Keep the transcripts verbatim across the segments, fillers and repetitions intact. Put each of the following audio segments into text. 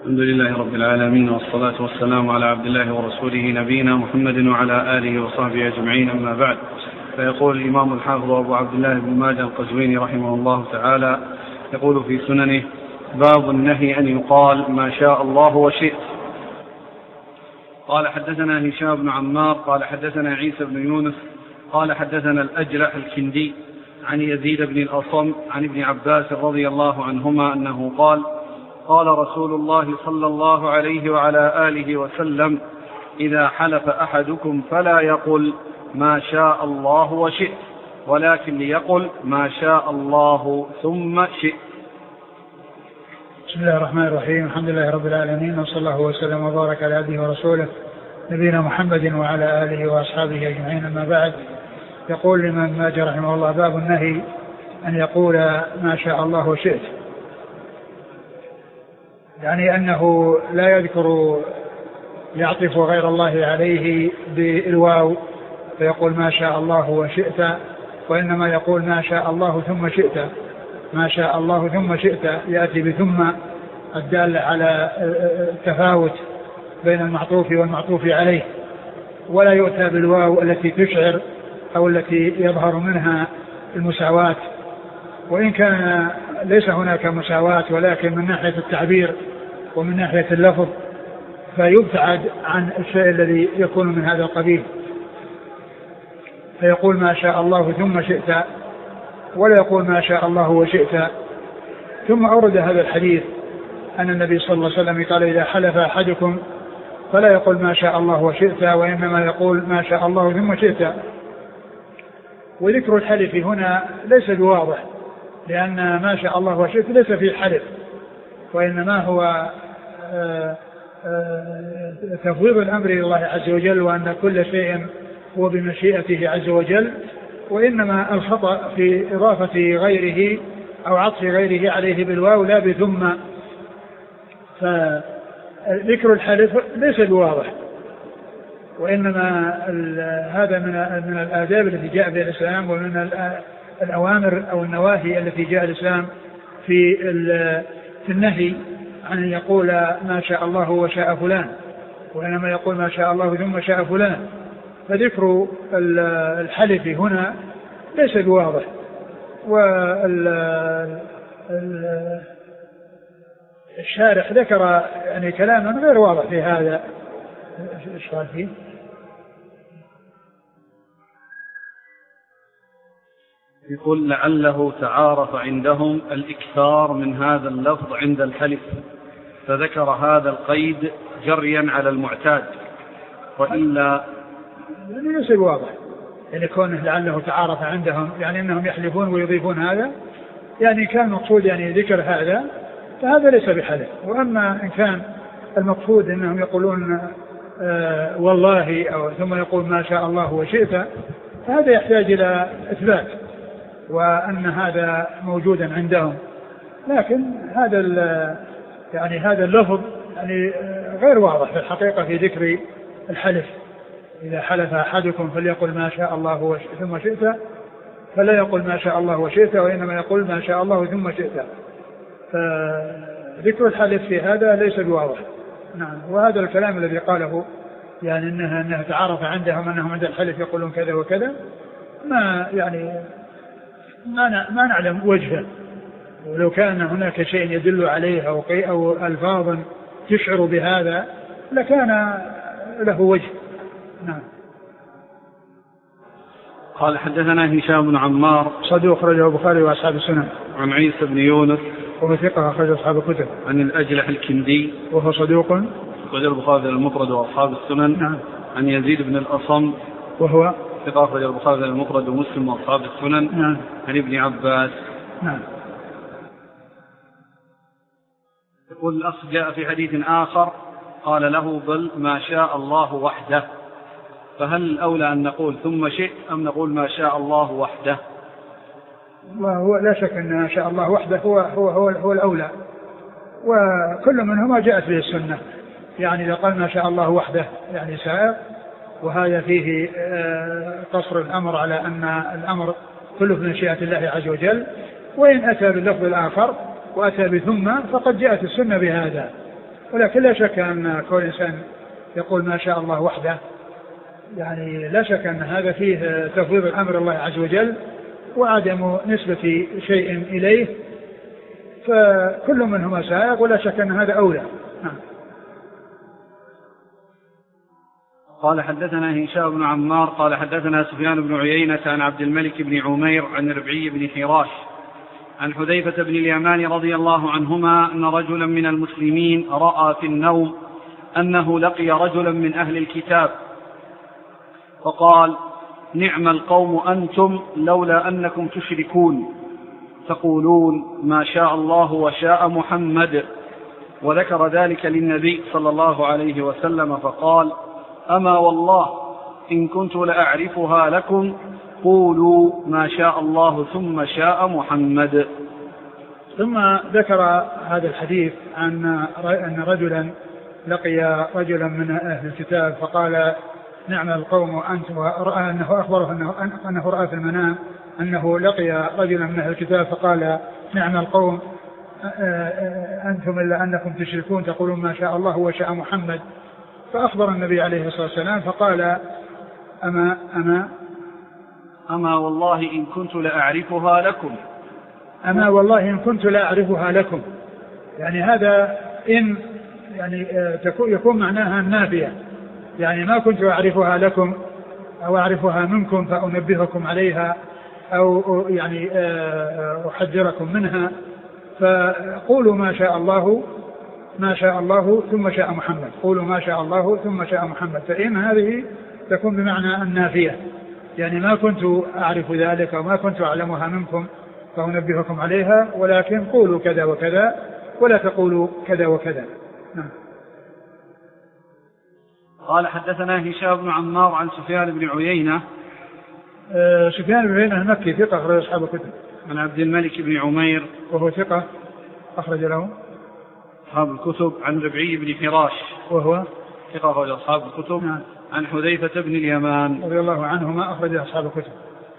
الحمد لله رب العالمين، والصلاة والسلام على عبد الله ورسوله نبينا محمد وعلى آله وصحبه أجمعين، أما بعد. فيقول الإمام الحافظ أبو عبد الله بن ماجه القزويني رحمه الله تعالى يقول في سننه: باب النهي أن يقال ما شاء الله وشئت. قال حدثنا هشام بن عمار قال حدثنا عيسى بن يونس قال حدثنا الأجلح الكندي عن يزيد بن الأصم عن ابن عباس رضي الله عنهما أنه قال: قال رسول الله صلى الله عليه وعلى آله وسلم: إذا حلف أحدكم فلا يقل ما شاء الله وشئت، ولكن ليقل ما شاء الله ثم شئت. بسم الله الرحمن الرحيم. الحمد لله رب العالمين، وصلى الله وسلم وبارك على عبده ورسوله نبينا محمد وعلى آله وأصحابه أجمعين، أما بعد. يقول الإمام ماجه رحمه الله: باب النهي أن يقول ما شاء الله وشئت، يعني أنه لا يذكر يعطف غير الله عليه بالواو فيقول ما شاء الله وشئت، وإنما يقول ما شاء الله ثم شئت. ما شاء الله ثم شئت يأتي بثم الدالة على التفاوت بين المعطوف والمعطوف عليه، ولا يؤتى بالواو التي تشعر أو التي يظهر منها المساواة، وإن كان ليس هناك مساواة ولكن من ناحية التعبير ومن ناحية اللفظ فيبتعد عن الشيء الذي يكون من هذا القبيل، فيقول ما شاء الله ثم شئت، ولا يقول ما شاء الله وشئت. ثم أورد هذا الحديث أن النبي صلى الله عليه وسلم قال: إذا حلف أحدكم فلا يقول ما شاء الله وشئت، وإنما يقول ما شاء الله ثم شئت. وذكر الحلف هنا ليس بواضح، لأن ما شاء الله وشئت ليس فيه حلف، وإنما هو تفويض الأمر إلى الله عز وجل، وأن كل شيء هو بمشيئته عز وجل، وإنما الخطأ في إضافة غيره أو عطف غيره عليه بالواو لا بثم. فذكر الحلف ليس بواضح، وإنما هذا من من الآداب التي جاء بها الإسلام، ومن الأوامر أو النواهي التي جاء الإسلام في في النهي عن أن يقول ما شاء الله وشاء فلان، وإنما يقول ما شاء الله ثم شاء فلان. فذكر الحلف هنا ليس بواضح، والشارح ذكر يعني كلاما غير واضح في هذا. ايش قال فيه؟ يقول: لعله تعارف عندهم الإكثار من هذا اللفظ عند الحلف، فذكر هذا القيد جريا على المعتاد، وإلا يعني ليس واضح، يعني كونه لعله تعارف عندهم يعني أنهم يحلفون ويضيفون هذا، يعني كان مقصود يعني ذكر هذا، فهذا ليس بحلف. وأما إن كان المقصود أنهم يقولون آه والله أو ثم يقول ما شاء الله وشئت، فهذا يحتاج إلى إثبات وأن هذا موجودا عندهم، لكن هذا يعني هذا اللفظ يعني غير واضح في الحقيقة في ذكر الحلف. إذا حلف أحدكم فليقل ما شاء الله ثم شئت، فلا يقول ما شاء الله وشئت، وإنما يقول ما شاء الله ثم شئت. فذكر الحلف في هذا ليس بواضح. نعم. وهذا الكلام الذي قاله يعني إنها أنها تعرف عندهم أنهم عند الحلف يقولون كذا وكذا، ما يعني ما ما نعلم وجهه، ولو كان هناك شيء يدل عليه أو أو ألفاظ تشعر بهذا لكان له وجه. نعم. قال حدثنا هشام بن عمار صدوق أخرجه البخاري وأصحاب السنن. عن عيسى بن يونس وهو ثقة أخرجه أصحاب الكتب. عن الأجلح الكندي وهو صدوق أخرجه البخاري المفرد وأصحاب السنن. نعم. عن يزيد بن الأصم وهو ثقة أخرجه البخاري المفرد ومسلم وأصحاب السنن. نعم. عن ابن عباس. نعم. يقول الأخ: جاء في حديث آخر قال له: بل ما شاء الله وحده، فهل الأولى أن نقول ثم شئت أم نقول ما شاء الله وحده؟ وهو لا شك أن ما شاء الله وحده هو هو هو, هو الأولى، وكل منهما جاءت به السنة. يعني إذا قال ما شاء الله وحده يعني سائر، وهذا فيه قصر الأمر على أن الأمر كله في مشيئة الله عز وجل. وإن أتى باللفظ الآخر وأتى بثم فقد جاءت السنة بهذا، ولكن لا شك أن كل إنسان يقول ما شاء الله وحده، يعني لا شك أن هذا فيه تفويض الأمر الله عز وجل وعدم نسبة شيء إليه، فكل منهما سائغ ولا شك أن هذا أولى. قال حدثنا هشام بن عمار قال حدثنا سفيان بن عيينة عن عبد الملك بن عمير عن ربعي بن حراش عن حذيفة بن اليمان رضي الله عنهما أن رجلا من المسلمين رأى في النوم أنه لقي رجلا من أهل الكتاب فقال: نعم القوم أنتم لولا أنكم تشركون تقولون ما شاء الله وشاء محمد. وذكر ذلك للنبي صلى الله عليه وسلم فقال: أما والله إن كنت لأعرفها لكم قولوا ما شاء الله ثم شاء محمد. ثم ذكر هذا الحديث عن أن رجلا لقي رجلا من أهل الكتاب فقال: نعم القوم أنتم، أنه أخبره أنه, أنه رأى في المنام أنه لقي رجلا من أهل الكتاب فقال: نعم القوم أنتم إلا أنكم تشركون تقولون ما شاء الله وشاء محمد. فأخبر النبي عليه الصلاة والسلام فقال: أما أما أما والله إن كنت لأعرفها لكم أما والله إن كنت لأعرفها لكم. يعني هذا إن يعني يكون معناها النافية، يعني ما كنت أعرفها لكم أو أعرفها منكم فأنبهكم عليها أو يعني أحذركم منها، فقولوا ما شاء الله ما شاء الله ثم شاء محمد، قولوا ما شاء الله ثم شاء محمد. فإن هذه تكون بمعنى النافية، يعني ما كنت أعرف ذلك وما كنت أعلمها منكم فأنبهكم عليها، ولكن قولوا كذا وكذا ولا تقولوا كذا وكذا. نعم. قال حدثنا هشام بن عمار عن سفيان بن عيينة. آه سفيان بن عيينة المكي ثقة أخرج أصحاب الكتب. عن عبد الملك بن عمير وهو ثقة أخرج له أصحاب الكتب. عن ربعي بن حراش وهو ثقة أخرج أصحاب الكتب. نعم. عن حذيفة بن اليمان رضي الله عنهما أخرج أصحاب الكتب.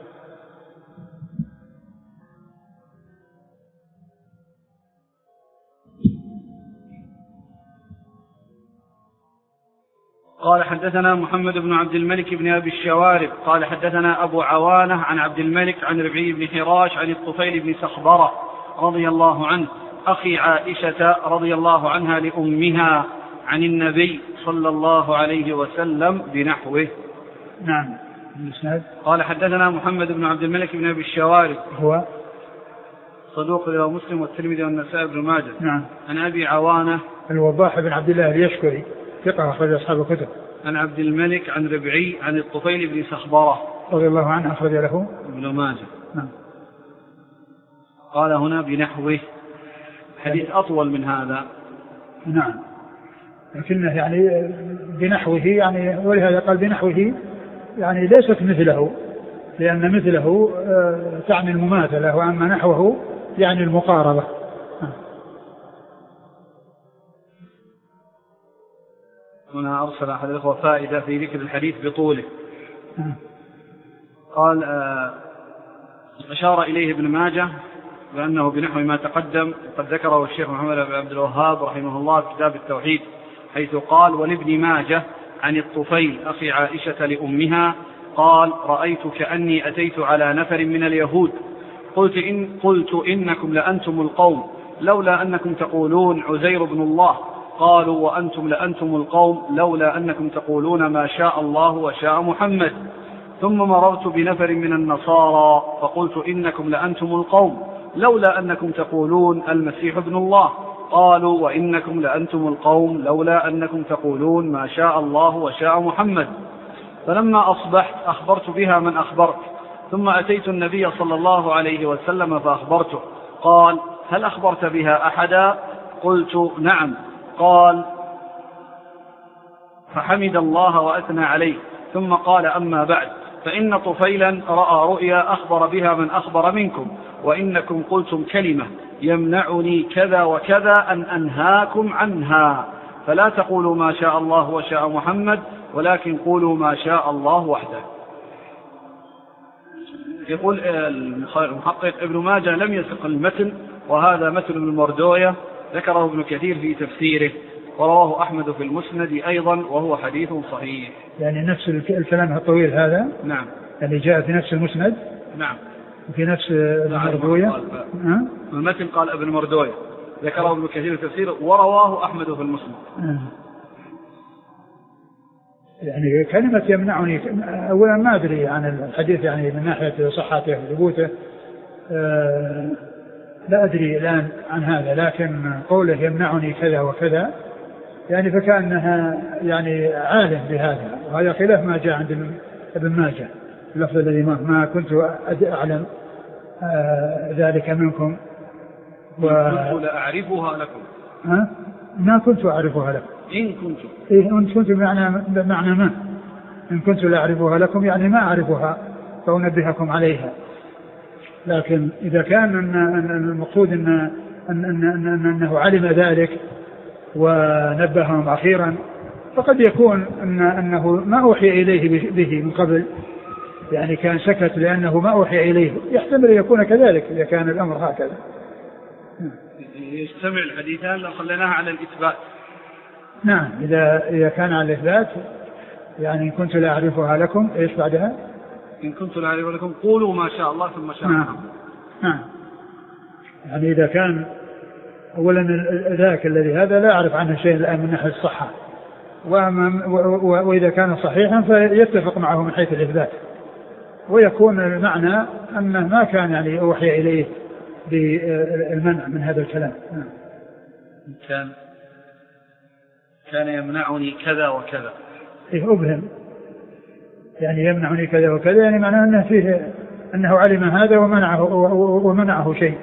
قال حدثنا محمد بن عبد الملك بن أبي الشوارب قال حدثنا أبو عوانة عن عبد الملك عن ربعي بن حراش عن الطفيل بن سخبرة رضي الله عنه أخي عائشة رضي الله عنها لأمها عن النبي صلى الله عليه وسلم بنحوه. نعم. قال حدثنا محمد بن عبد الملك بن أبي الشوارب هو صدوق رواه مسلم والترمذي والنسائي بن ماجه. نعم. عن أبي عوانة الوضاح بن عبد الله اليشكري ثقة أخرج أصحاب الكتب. عن عبد الملك عن ربعي عن الطفيل بن سخبرة رضي الله عنه أخرج له ابن ماجه. نعم. قال هنا بنحوه، حديث أطول من هذا. نعم، لكنه يعني بنحوه، يعني ولهذا قال بنحوه يعني ليست مثله، لأن مثله تعني المماثلة، وأما نحوه يعني المقاربة. هنا أرسل أحد الأخوة فائدة في ذكر الحديث بطوله. قال أشار إليه ابن ماجه بأنه بنحو ما تقدم، قد ذكره الشيخ محمد بن عبد الوهاب رحمه الله في كتاب التوحيد، حيث قال ولابن ماجه عن الطفيل أخي عائشة لأمها قال رأيت كأني أتيت على نفر من اليهود قلت, إن قلت إنكم لأنتم القوم لولا أنكم تقولون عزير بن الله، قالوا وأنتم لأنتم القوم لولا أنكم تقولون ما شاء الله وشاء محمد. ثم مررت بنفر من النصارى فقلت إنكم لأنتم القوم لولا أنكم تقولون المسيح ابن الله، قالوا وإنكم لأنتم القوم لولا أنكم تقولون ما شاء الله وشاء محمد. فلما أصبحت أخبرت بها من أخبرت، ثم أتيت النبي صلى الله عليه وسلم فأخبرته، قال هل أخبرت بها أحدا؟ قلت نعم. قال فحمد الله وأثنى عليه، ثم قال أما بعد فإن طفيلا رأى رؤيا أخبر بها من أخبر منكم، وإنكم قلتم كلمة يمنعني كذا وكذا أن أنهاكم عنها، فلا تقولوا ما شاء الله وشاء محمد ولكن قولوا ما شاء الله وحده. يقول المحقق ابن ماجه لم يسق المتن، وهذا متن ابن مردوية ذكره ابن كثير في تفسيره، ورواه أحمد في المسند أيضا وهو حديث صحيح. يعني نفس الكلام الطويل هذا؟ نعم. اللي جاء في نفس المسند؟ نعم. وفي نفس المردوية؟ المتن قال ابن مردوية ذكره ابن كثير التفسير ورواه أحمد في المسند. آه. يعني كلمة يمنعني أولا ما أدري عن الحديث يعني من ناحية صحته وثبوته، أه لا أدري الآن عن هذا، لكن قوله يمنعني كذا وكذا يعني فكأنها يعني عالم بهذا، وهذا خلاف ما جاء عند ابن ماجه اللفظ الذي ما كنت أعلم أه ذلك منكم و... كنت لا أعرفها لكم. ها؟ ما كنت أعرفها لكم. إن كنت إيه إن كنت بمعنى بمعنى ما إن كنت لا أعرفها لكم يعني ما أعرفها فأنبهكم عليها، لكن إذا كان أن المقصود أن أن أن أن أنه علم ذلك ونبههم أخيرا فقد يكون أن أنه ما أوحي إليه به من قبل، يعني كان سكت لأنه ما أوحي إليه، يحتمل أن يكون كذلك إذا كان الأمر هكذا. يجتمع الحديثان لو خليناها على الإثبات. نعم إذا إذا كان على الإثبات يعني إن كنت لا أعرفها لكم إيش بعدها؟ إن كنت لا أعرفها لكم قولوا ما شاء الله ثم شاء الله. نعم. نعم يعني إذا كان أولا ذاك الذي هذا لا أعرف عنه شيء الآن من ناحية الصحة، وإذا كان صحيحا فيتفق معه من حيث الإثبات، ويكون المعنى أنه ما كان يعني أوحي إليه بالمنع من هذا الكلام. نعم. كان كان يمنعني كذا وكذا. إيه أبهم يعني يمنعني كذا وكذا يعني معناه أنه فيه أنه علم هذا ومنعه ومنعه شيء.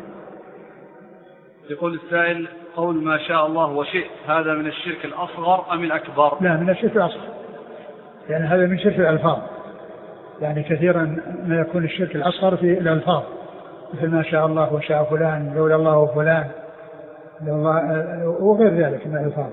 يقول السائل قول ما شاء الله وشئت هذا من الشرك الأصغر أم الأكبر؟ لا من الشرك الأصغر، يعني هذا من شرك الألفاظ، يعني كثيرا ما يكون الشرك الأصغر في الألفاظ مثل ما شاء الله وشاء فلان لولا الله وفلان لولا وغير ذلك من الألفاظ.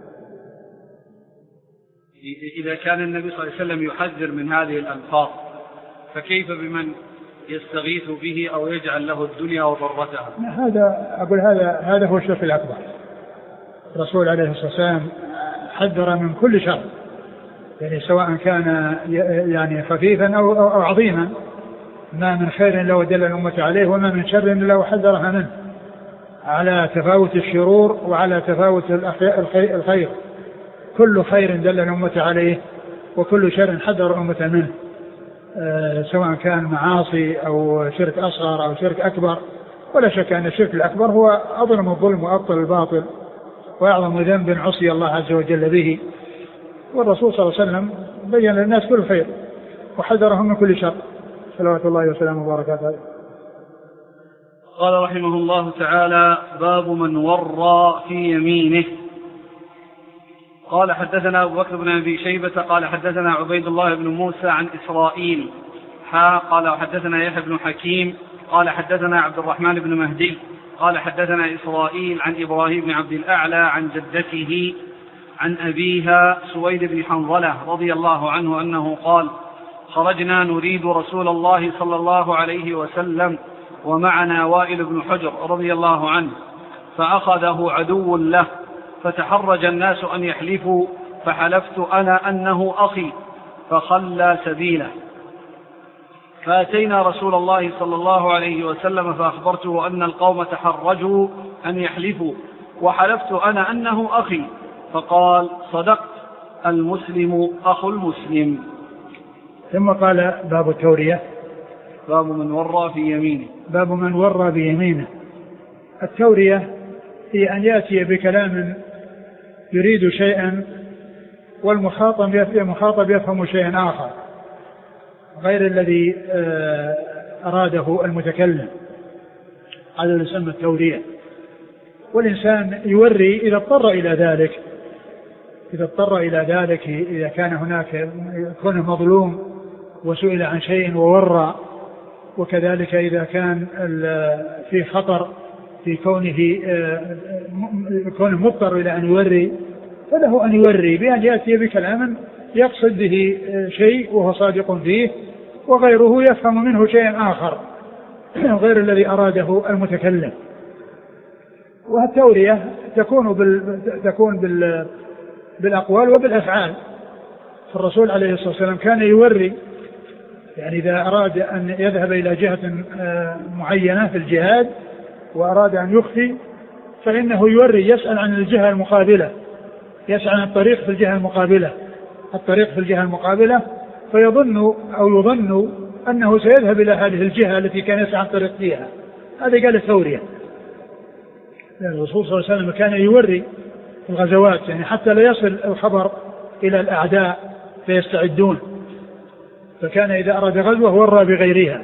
إذا كان النبي صلى الله عليه وسلم يحذر من هذه الألفاظ فكيف بمن يستغيث به أو يجعل له الدنيا وضرتها؟ هذا أقول هذا هذا هو الشرك الأكبر. الرسول عليه الصلاة والسلام حذر من كل شر، يعني سواء كان يعني خفيفا أو, أو, أو عظيما، ما من خير لو دل الأمة عليه وما من شر لو حذرها منه، على تفاوت الشرور وعلى تفاوت الخير. كل خير دل الأمة عليه وكل شر حذر الأمة منه، أه سواء كان معاصي أو شرك أصغر أو شرك أكبر. ولا شك أن الشرك الأكبر هو أظلم الظلم وأبطل الباطل وأعظم ذنب عصي الله عز وجل به، والرسول صلى الله عليه وسلم بين للناس كل خير وحذرهم من كل شر صلوات الله وسلامه وبركاته. قال رحمه الله تعالى باب من ورى في يمينه. قال حدثنا أبو بكر بن أبي شيبة قال حدثنا عبيد الله بن موسى عن إسرائيل حا قال حدثنا يحيى بن حكيم قال حدثنا عبد الرحمن بن مهدي قال حدثنا إسرائيل عن إبراهيم بن عبد الأعلى عن جدته عن أبيها سويد بن حنظلة رضي الله عنه أنه قال خرجنا نريد رسول الله صلى الله عليه وسلم ومعنا وائل بن حجر رضي الله عنه فأخذه عدو له فتحرج الناس أن يحلفوا فحلفت أنا أنه أخي فخلى سبيله فأتينا رسول الله صلى الله عليه وسلم فأخبرته أن القوم تحرجوا أن يحلفوا وحلفت أنا أنه أخي فقال صدقت المسلم أخو المسلم. ثم قال باب التورية باب من ورى في يمينه. باب من ورى بيمينه. التورية هي أن يأتي بكلام يريد شيئا والمخاطب المخاطب يفهم شيئا آخر غير الذي أراده المتكلم، هذا يسمى التورية. والإنسان يوري إذا اضطر إلى ذلك، إذا اضطر إلى ذلك إذا كان هناك كونه مظلوم وسئل عن شيء وورى، وكذلك إذا كان في خطر في كونه كونه مضطر إلى أن يوري فله أن يوري بأن يأتي بكلام يقصد به شيء وهو صادق فيه وغيره يفهم منه شيء آخر غير الذي أراده المتكلم. والتورية تكون بال تكون بال بالأقوال وبالأفعال. فالرسول عليه الصلاة والسلام كان يوري، يعني إذا أراد أن يذهب إلى جهة معينة في الجهاد وأراد أن يخفي فإنه يوري، يسأل عن الجهة المقابلة، يسأل عن الطريق في الجهة المقابلة الطريق في الجهة المقابلة فيظن أو يظن أنه سيذهب إلى هذه الجهة التي كان يسعى عن طريق فيها. هذا قال الثورية. يعني الرسول صلى الله عليه وسلم كان يوري في الغزوات، يعني حتى لا يصل الخبر إلى الأعداء فيستعدون، فكان إذا أراد غزوة ورى بغيرها،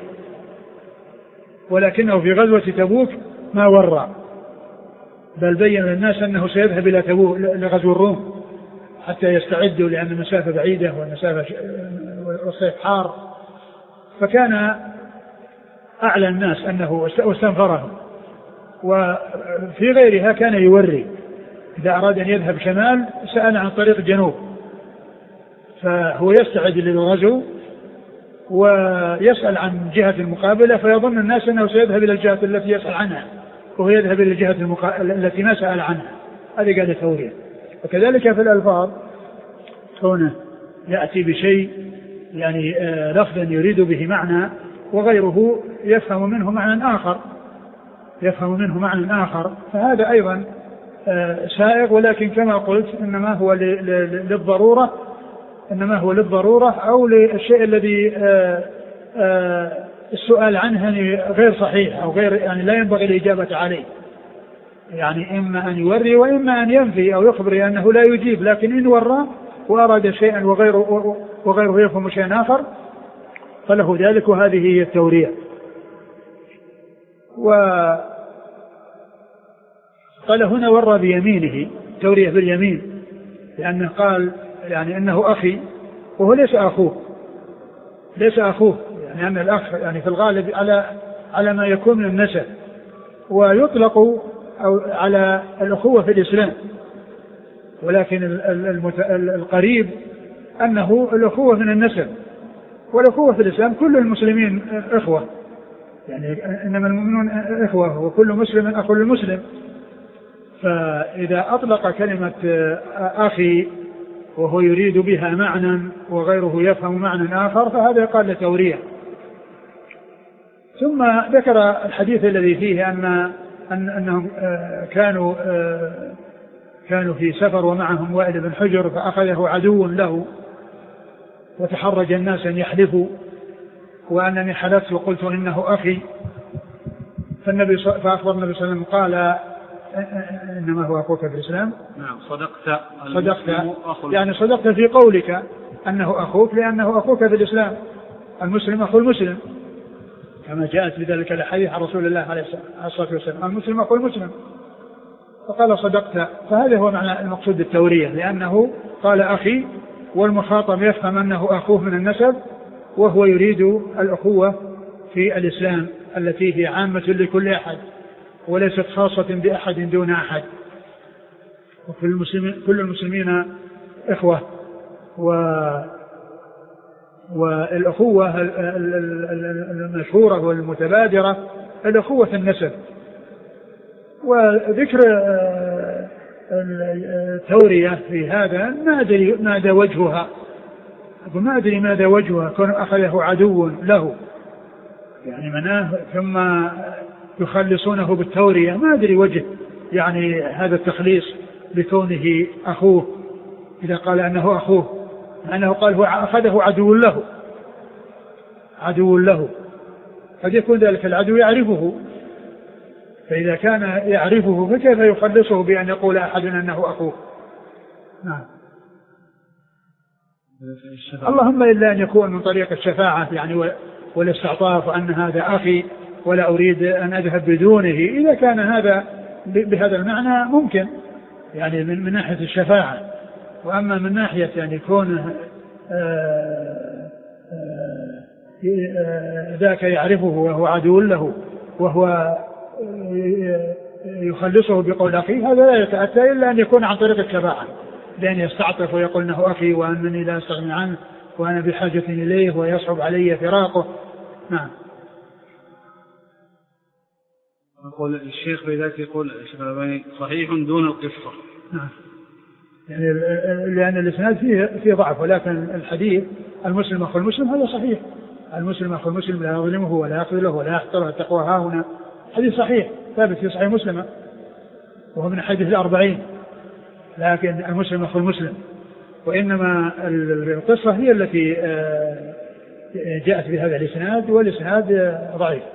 ولكنه في غزوة تبوك ما ورى، بل بين للناس أنه سيذهب إلى تبوك لغزو الروم حتى يستعدوا، لأن المسافة بعيدة والمسافة والصيف حار، فكان أعلى الناس أنه واستنفرهم. وفي غيرها كان يوري، إذا أراد أن يذهب شمال سأل عن طريق جنوب، فهو يستعد للغزو ويسأل عن جهة المقابلة، فيظن الناس أنه سيذهب إلى الجهة التي يسأل عنها وهو يذهب إلى الجهة المقا... التي ما سأل عنها. هذه قال الثورية. وكذلك في الألفاظ كونه يأتي بشيء يعني آه لفظا يريد به معنى وغيره يفهم منه معنى آخر يفهم منه معنى آخر فهذا أيضا آه سائغ، ولكن كما قلت إنما هو للضرورة إنما هو للضرورة أو للشيء الذي آه آه السؤال عنه غير صحيح أو غير يعني لا ينبغي الإجابة عليه، يعني إما أن يوري وإما أن ينفي أو يخبر أنه لا يجيب، لكن إن ورى وأراد شيئا وغيره, وغيره يفهم شيئا آخر فله ذلك، وهذه هي التورية. وقال هنا ورى بيمينه، تورية باليمين، لأنه قال يعني أنه أخي وهو ليس أخوه ليس أخوه يعني أن الأخ يعني في الغالب على على ما يكون من النسب، ويطلق أو على الأخوة في الإسلام، ولكن القريب أنه الأخوة من النسب، والأخوة في الإسلام كل المسلمين إخوة، يعني إنما المؤمنون إخوة وكل مسلم أخو المسلم. فإذا أطلق كلمة أخي وهو يريد بها معنى وغيره يفهم معنى آخر فهذا قال لتورية. ثم ذكر الحديث الذي فيه أن أن أنهم كانوا كانوا في سفر ومعهم وائل بن حجر فأخذه عدو له وتحرج الناس أن يحلفوا، وأنني حلفت وقلت إنه أخي، فالنبي فأخبر النبي صلى الله عليه وسلم قال إنما هو أخوك في الإسلام. نعم صدقت صدقت يعني صدقت في قولك أنه أخوك، لأنه أخوك في الإسلام، المسلم أخو المسلم كما جاءت بذلك الحديث عن رسول الله عليه الصلاة والسلام، المسلم أخو المسلم، فقال صدقت. فهذا هو معنى المقصود بالتورية، لأنه قال أخي والمخاطب يفهم أنه أخوه من النسب، وهو يريد الأخوة في الإسلام التي هي عامة لكل أحد وليست خاصة بأحد دون أحد، وكل المسلمين كل المسلمين إخوة. و والأخوة المشهورة والمتبادرة الأخوة في النسب. وذكر التورية في هذا ما أدري ماذا وجهها وما أدري ماذا وجهها، كون أخذه عدو له يعني مناه ثم يخلصونه بالتورية، ما أدري وجه يعني هذا التخليص بكونه أخوه، إذا قال أنه أخوه، أنه قال هو أخذه عدو له عدو له قد يكون ذلك العدو يعرفه، فإذا كان يعرفه فكيف يخلصه بأن يقول أحد أنه أخوه؟ نعم. اللهم إلا أن يكون من طريق الشفاعة يعني والاستعطاف، وأن هذا أخي ولا أريد أن أذهب بدونه، إذا كان هذا بهذا المعنى ممكن يعني من, من ناحية الشفاعة. وأما من ناحية يعني كونه ذاك يعرفه وهو عدو له وهو يخلصه بقول أخي، هذا لا يتأتى إلا أن يكون عن طريق الشفاعة، لأن يستعطف ويقول أنه أخي وأنني لا أستغني عنه وأنا بحاجة إليه ويصعب علي فراقه. نعم. يقول الشيخ في ذلك يقول صحيح دون القصة. نعم. يعني لأن الإسناد فيه فيه ضعف، ولكن الحديث المسلم أخو المسلم هذا صحيح. المسلم أخو المسلم لا يظلمه ولا يخذله ولا يحقره التقوى ها هنا، حديث صحيح ثابت في صحيح مسلم وهو من حديث الأربعين. لكن المسلم أخو المسلم، وإنما القصة هي التي جاءت بهذا الإسناد، والإسناد ضعيف.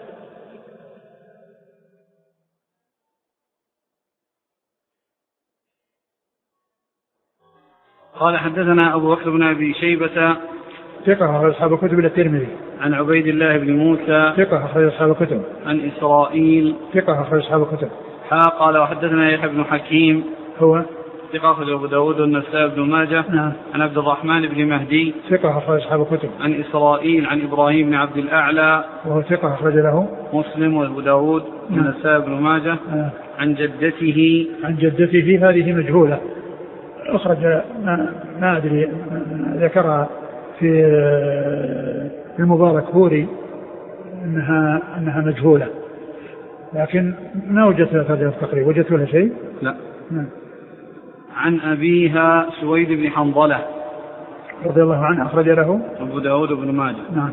قال حدثنا أبو بكر بن أبي شيبة ثقة أخرج أصحاب الكتب إلى الترمذي. عن عبيد الله بن موسى ثقة أخرج أصحاب الكتب. عن إسرائيل ثقة أخرج أصحاب الكتب. ها قال وحدثنا يحيى بن حكيم هو ثقة أخرج أبو داود والنسائي بن ماجه. نعم. عن عبد الرحمن بن مهدي ثقة أخرج أصحاب الكتب. عن إسرائيل عن إبراهيم بن عبد الأعلى وهو ثقة أخرج له مسلم وأبو داود والنسائي بن ماجه. نعم. عن جدته عن جدته هذه مجهولة، أخرج ما, ما أدري ذكرها في المبارك فوري أنها أنها مجهولة، لكن ما وجدت لها ترجمة تقريب. وجدت لها شيء؟ لا. نعم. عن أبيها سويد بن حنظلة رضي الله عنه أخرج له أبو داود بن ماجه. نعم.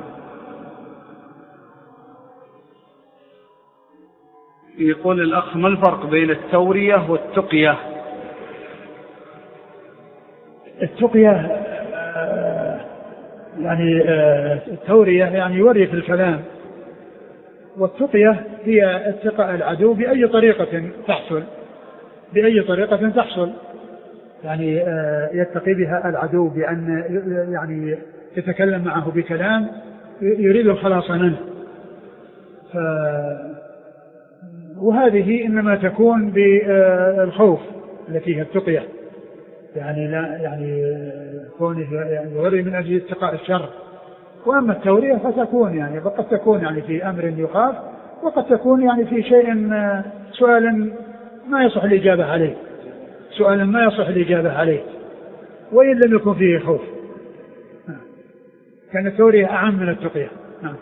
يقول الأخ ما الفرق بين التورية والتقية؟ التقية يعني التورية يعني يوري في الكلام، والتقية هي اتقاء العدو بأي طريقة تحصل بأي طريقة تحصل يعني يتقي بها العدو بأن يعني يتكلم معه بكلام يريد الخلاص منه. ف وهذه إنما تكون بالخوف التي هي التقية، يعني لا يعني كونه يوري من أجل اتقاء الشر. وأما التورية فتكون يعني قد تكون يعني في أمر يخاف، وقد تكون يعني في شيء سؤال ما يصح الإجابة عليه سؤال ما يصح الإجابة عليه وإن لم يكن فيه خوف. كان التورية أعم من التقية. نعم.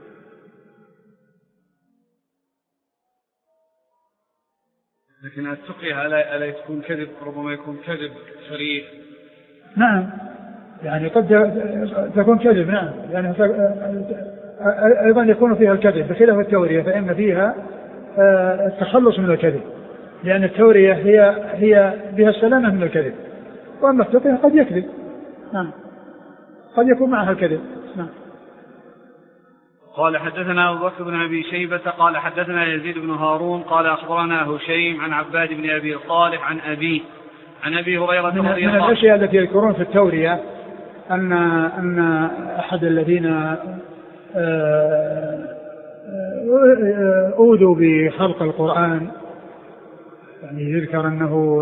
لكن التقية ألا تكون كذب؟ ربما يكون كذب صريح. نعم يعني قد تكون كذب. نعم يعني أيضا يكون فيها الكذب، بخلاف التورية فإن فيها التخلص من الكذب، لأن التورية هي هي بها السلامة من الكذب، وأما التقية قد يكذب. نعم قد يكون معها الكذب. نعم. قال حدثنا أبو بكر بن أبي شيبة قال حدثنا يزيد بن هارون قال أخبرنا هشيم عن عباد بن أبي صالح عن أبيه عن أبي هريرة رضي الله عنه. من الأشياء التي يذكرون في التورية أن أن أحد الذين أوذوا بخلق القرآن، يعني يذكر أنه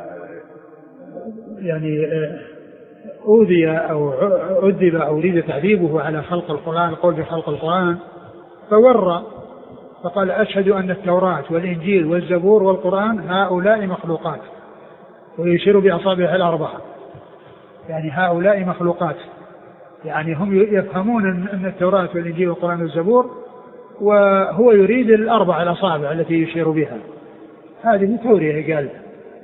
يعني أوذي أو عذب أو أريد تعذيبه على خلق القرآن، القول بخلق القرآن، فور فقال أشهد أن التوراة والإنجيل والزبور والقرآن هؤلاء مخلوقات، ويشير بأصابعه الأربعة، يعني هؤلاء مخلوقات، يعني هم يفهمون أن التوراة والإنجيل والقرآن والزبور، وهو يريد الأربع الأصابع التي يشير بها. هذه تورية قال.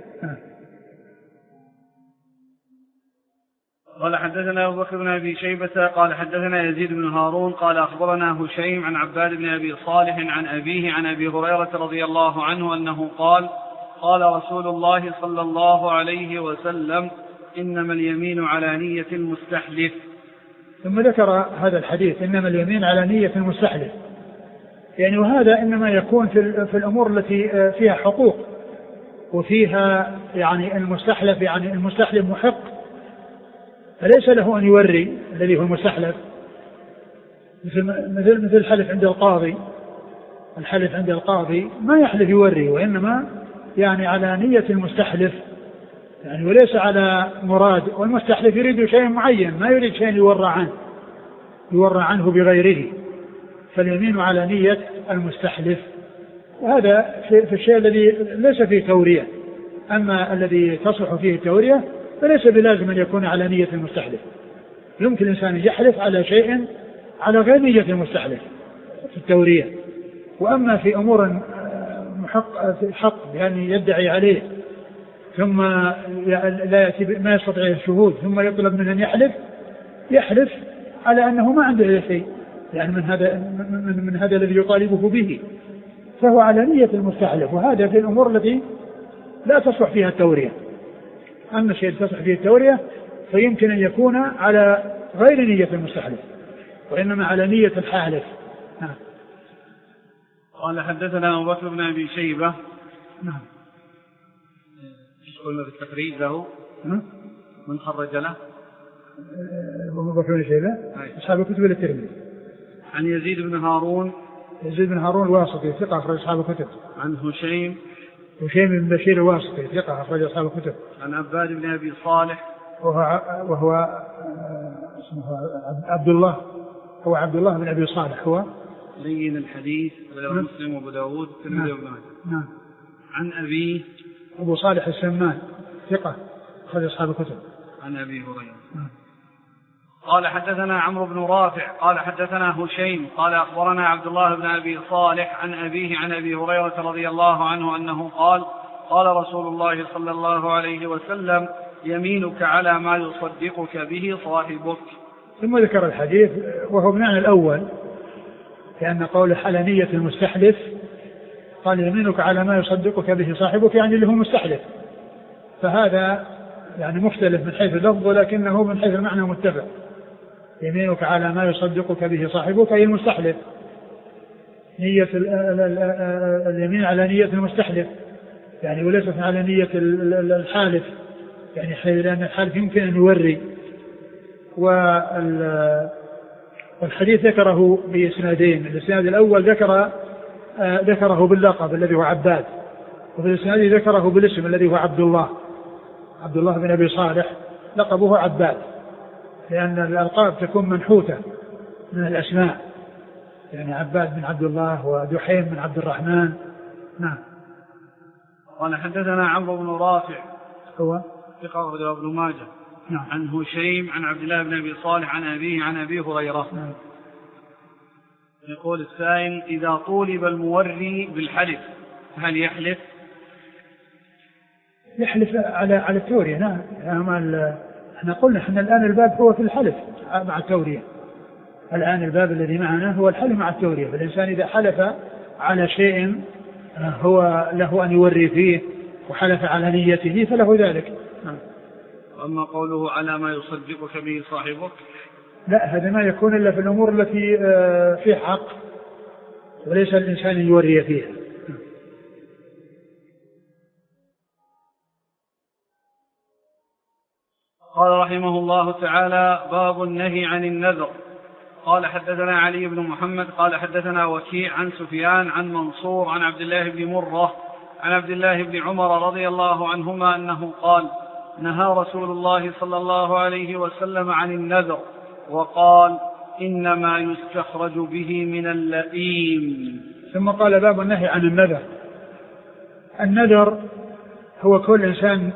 قال حدثنا أبو بكر بن أبي شيبة قال حدثنا يزيد بن هارون قال أخبرنا هشيم عن عباد بن أبي صالح عن أبيه عن أبي هريرة رضي الله عنه أنه قال قال رسول الله صلى الله عليه وسلم إنما اليمين على نية المستحلف. ثم ذكر هذا الحديث إنما اليمين على نية المستحلف، يعني وهذا إنما يكون في, في الأمور التي فيها حقوق وفيها يعني المستحلف، يعني المستحلف محق، فليس له أن يوري الذي هو المستحلف، مثل مثل مثل الحلف عند القاضي. الحلف عند القاضي ما يحلف يوري، وإنما يعني على نية المستحلف، يعني وليس على مراد. والمستحلف يريد شيء معين، ما يريد شيء يورى عنه يورى عنه بغيره، فاليمين على نية المستحلف. وهذا في الشيء الذي ليس فيه تورية. أما الذي تصح فيه التورية فليس بلازم أن يكون على نية المستحلف، يمكن الإنسان يحلف على شيء على غير نية المستحلف في التورية. وأما في أمور محق في الحق يعني يدعي عليه ثم لا يأتي ما يستطيع الشهود ثم يطلب منه أن يحلف يحلف على أنه ما عنده أي شيء يعني من هذا من, من هذا الذي يطالبه به، فهو على نية المستحلف. وهذا في الأمور التي لا تصلح فيها التورية. أما الشيء تصلح فيه التورية فيمكن أن يكون على غير نية المستحلف وإنما على نية الحالف. نعم. قال حدثنا أبو بكر بن أبي شيبة. نعم. قلنا بالتخريج له. من خرج له؟ أبو بكر بن شيبة أصحاب الكتب الترمذي. عن يزيد بن هارون. يزيد بن هارون الواسطي ثقة أخرج أصحاب الكتب. عن هشيم. هشيم بن بشير الواسطي ثقة أخرج أصحاب الكتب. عن عباد بن أبي صالح وهو وهو اسمه عبد الله هو عبد الله بن أبي صالح هو لين الحديث رواه مسلم وأبو داود والترمذي وابن ماجه. نعم. عن أبيه أبو صالح السمان ثقة أخرج أصحاب الكتب. عن أبي هريرة. قال حدثنا عمرو بن رافع قال حدثنا هشيم قال أخبرنا عبد الله بن أبي صالح عن أبيه عن أبي هريرة رضي الله عنه أنه قال قال رسول الله صلى الله عليه وسلم يمينك على ما يصدقك به صاحبك. ثم ذكر الحديث وهو بمعنى الأول لأن قول حلنية المستحلف قال يمينك على ما يصدقك به صاحبك يعني اللي هو مستحلف، فهذا يعني مختلف من حيث اللفظ ولكنه من حيث المعنى متفق. يمينك على ما يصدقك به صاحبك أي المستحلف، نية اليمين على نية المستحلف يعني وليست على نية الحالف يعني حيث لأن الحالف يمكن أن يوري. والحديث ذكره بإسنادين، الإسناد الأول ذكر ذكره باللقب الذي هو عباد، وفي الإسناد ذكره بالاسم الذي هو عبد الله عبد الله بن أبي صالح لقبه عباد لأن الألقاب تكون منحوتة من الأسماء يعني عباد بن عبد الله ودحيم بن عبد الرحمن. نعم. قال حدثنا عمرو بن رافع هو ثقة أخرجه ابن ماجه. نعم. عن هشيم عن عبد الله بن أبي صالح عن أبيه عن أبي هريرة. نعم. يقول السائل إذا طولب الموري بالحلف هل يحلف؟ يحلف على على التورية. نعم. احنا قلنا احنا الآن الباب هو في الحلف مع التورية. الآن الباب الذي معنا هو الحلف مع التورية، فالإنسان إذا حلف على شيء هو له أن يوري فيه وحلف على نيته فله ذلك. وأما قوله على ما يصدقك به صاحبك لا، هذا ما يكون إلا في الأمور التي فيه حق وليس الإنسان يوري فيها. قال رحمه الله تعالى باب النهي عن النذر. قال حدثنا علي بن محمد قال حدثنا وكيع عن سفيان عن منصور عن عبد الله بن مرة عن عبد الله بن عمر رضي الله عنهما أنه قال نهى رسول الله صلى الله عليه وسلم عن النذر وقال إنما يستخرج به من اللئيم. ثم قال باب النهي عن النذر. النذر هو كل إنسان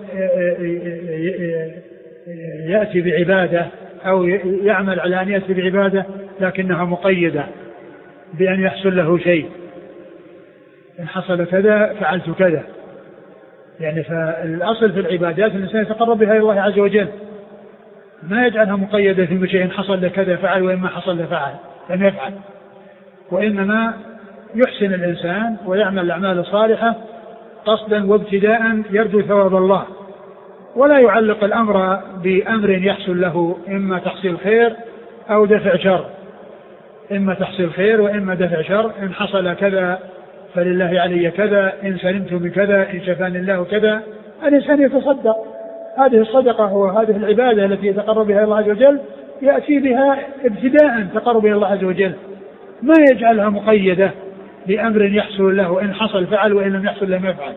يأتي بعبادة أو يعمل على أن يأتي بعبادة لكنها مقيدة بأن يحصل له شيء، إن حصل كذا فعلت كذا. يعني فالأصل في العبادات الإنسان يتقرب بها إلى الله عز وجل، ما يجعلها مقيدة بشيء حصل لكذا فعل وإما حصل لفعل لم يفعل، وإنما يحسن الإنسان ويعمل الأعمال الصالحة قصدا وابتداء يرجو ثواب الله، ولا يعلق الأمر بأمر يحصل له إما تحصيل خير أو دفع شر، إما تحصيل خير وإما دفع شر. إن حصل كذا فلله علي كذا، إن سلمت بكذا، إن شفاني الله كذا. الإنسان يتصدق، هذه الصدقة وهذه العبادة التي يتقرب بها الله عز وجل يأتي بها ابتداء تقرب إلى الله عز وجل، ما يجعلها مقيدة بأمر يحصل له إن حصل فعل وإن لم يحصل لم يفعل،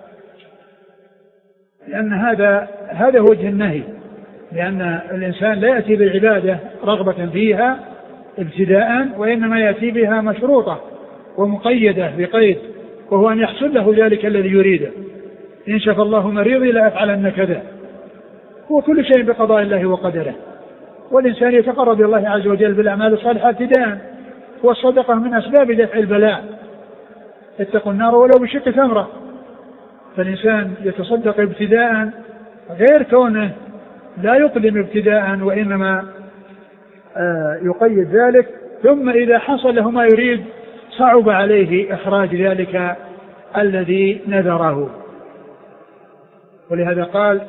لأن هذا هذا وجه النهي، لأن الإنسان لا يأتي بالعبادة رغبة فيها ابتداء، وإنما يأتي بها مشروطة ومقيدة بقيد، وهو أن يحصل له ذلك الذي يريده. إن شفى الله مريضي لا أفعلن كذا، هو كل شيء بقضاء الله وقدره. والإنسان يتقرب إلى الله عز وجل بالأعمال الصالحة ابتداء، والصدقة من أسباب دفع البلاء، اتقوا النار ولو بشق تمرة. فالإنسان يتصدق ابتداء غير كونه لا يقدم ابتداء، وإنما يقيد ذلك، ثم إذا حصل له ما يريد صعب عليه إخراج ذلك الذي نذره. ولهذا قال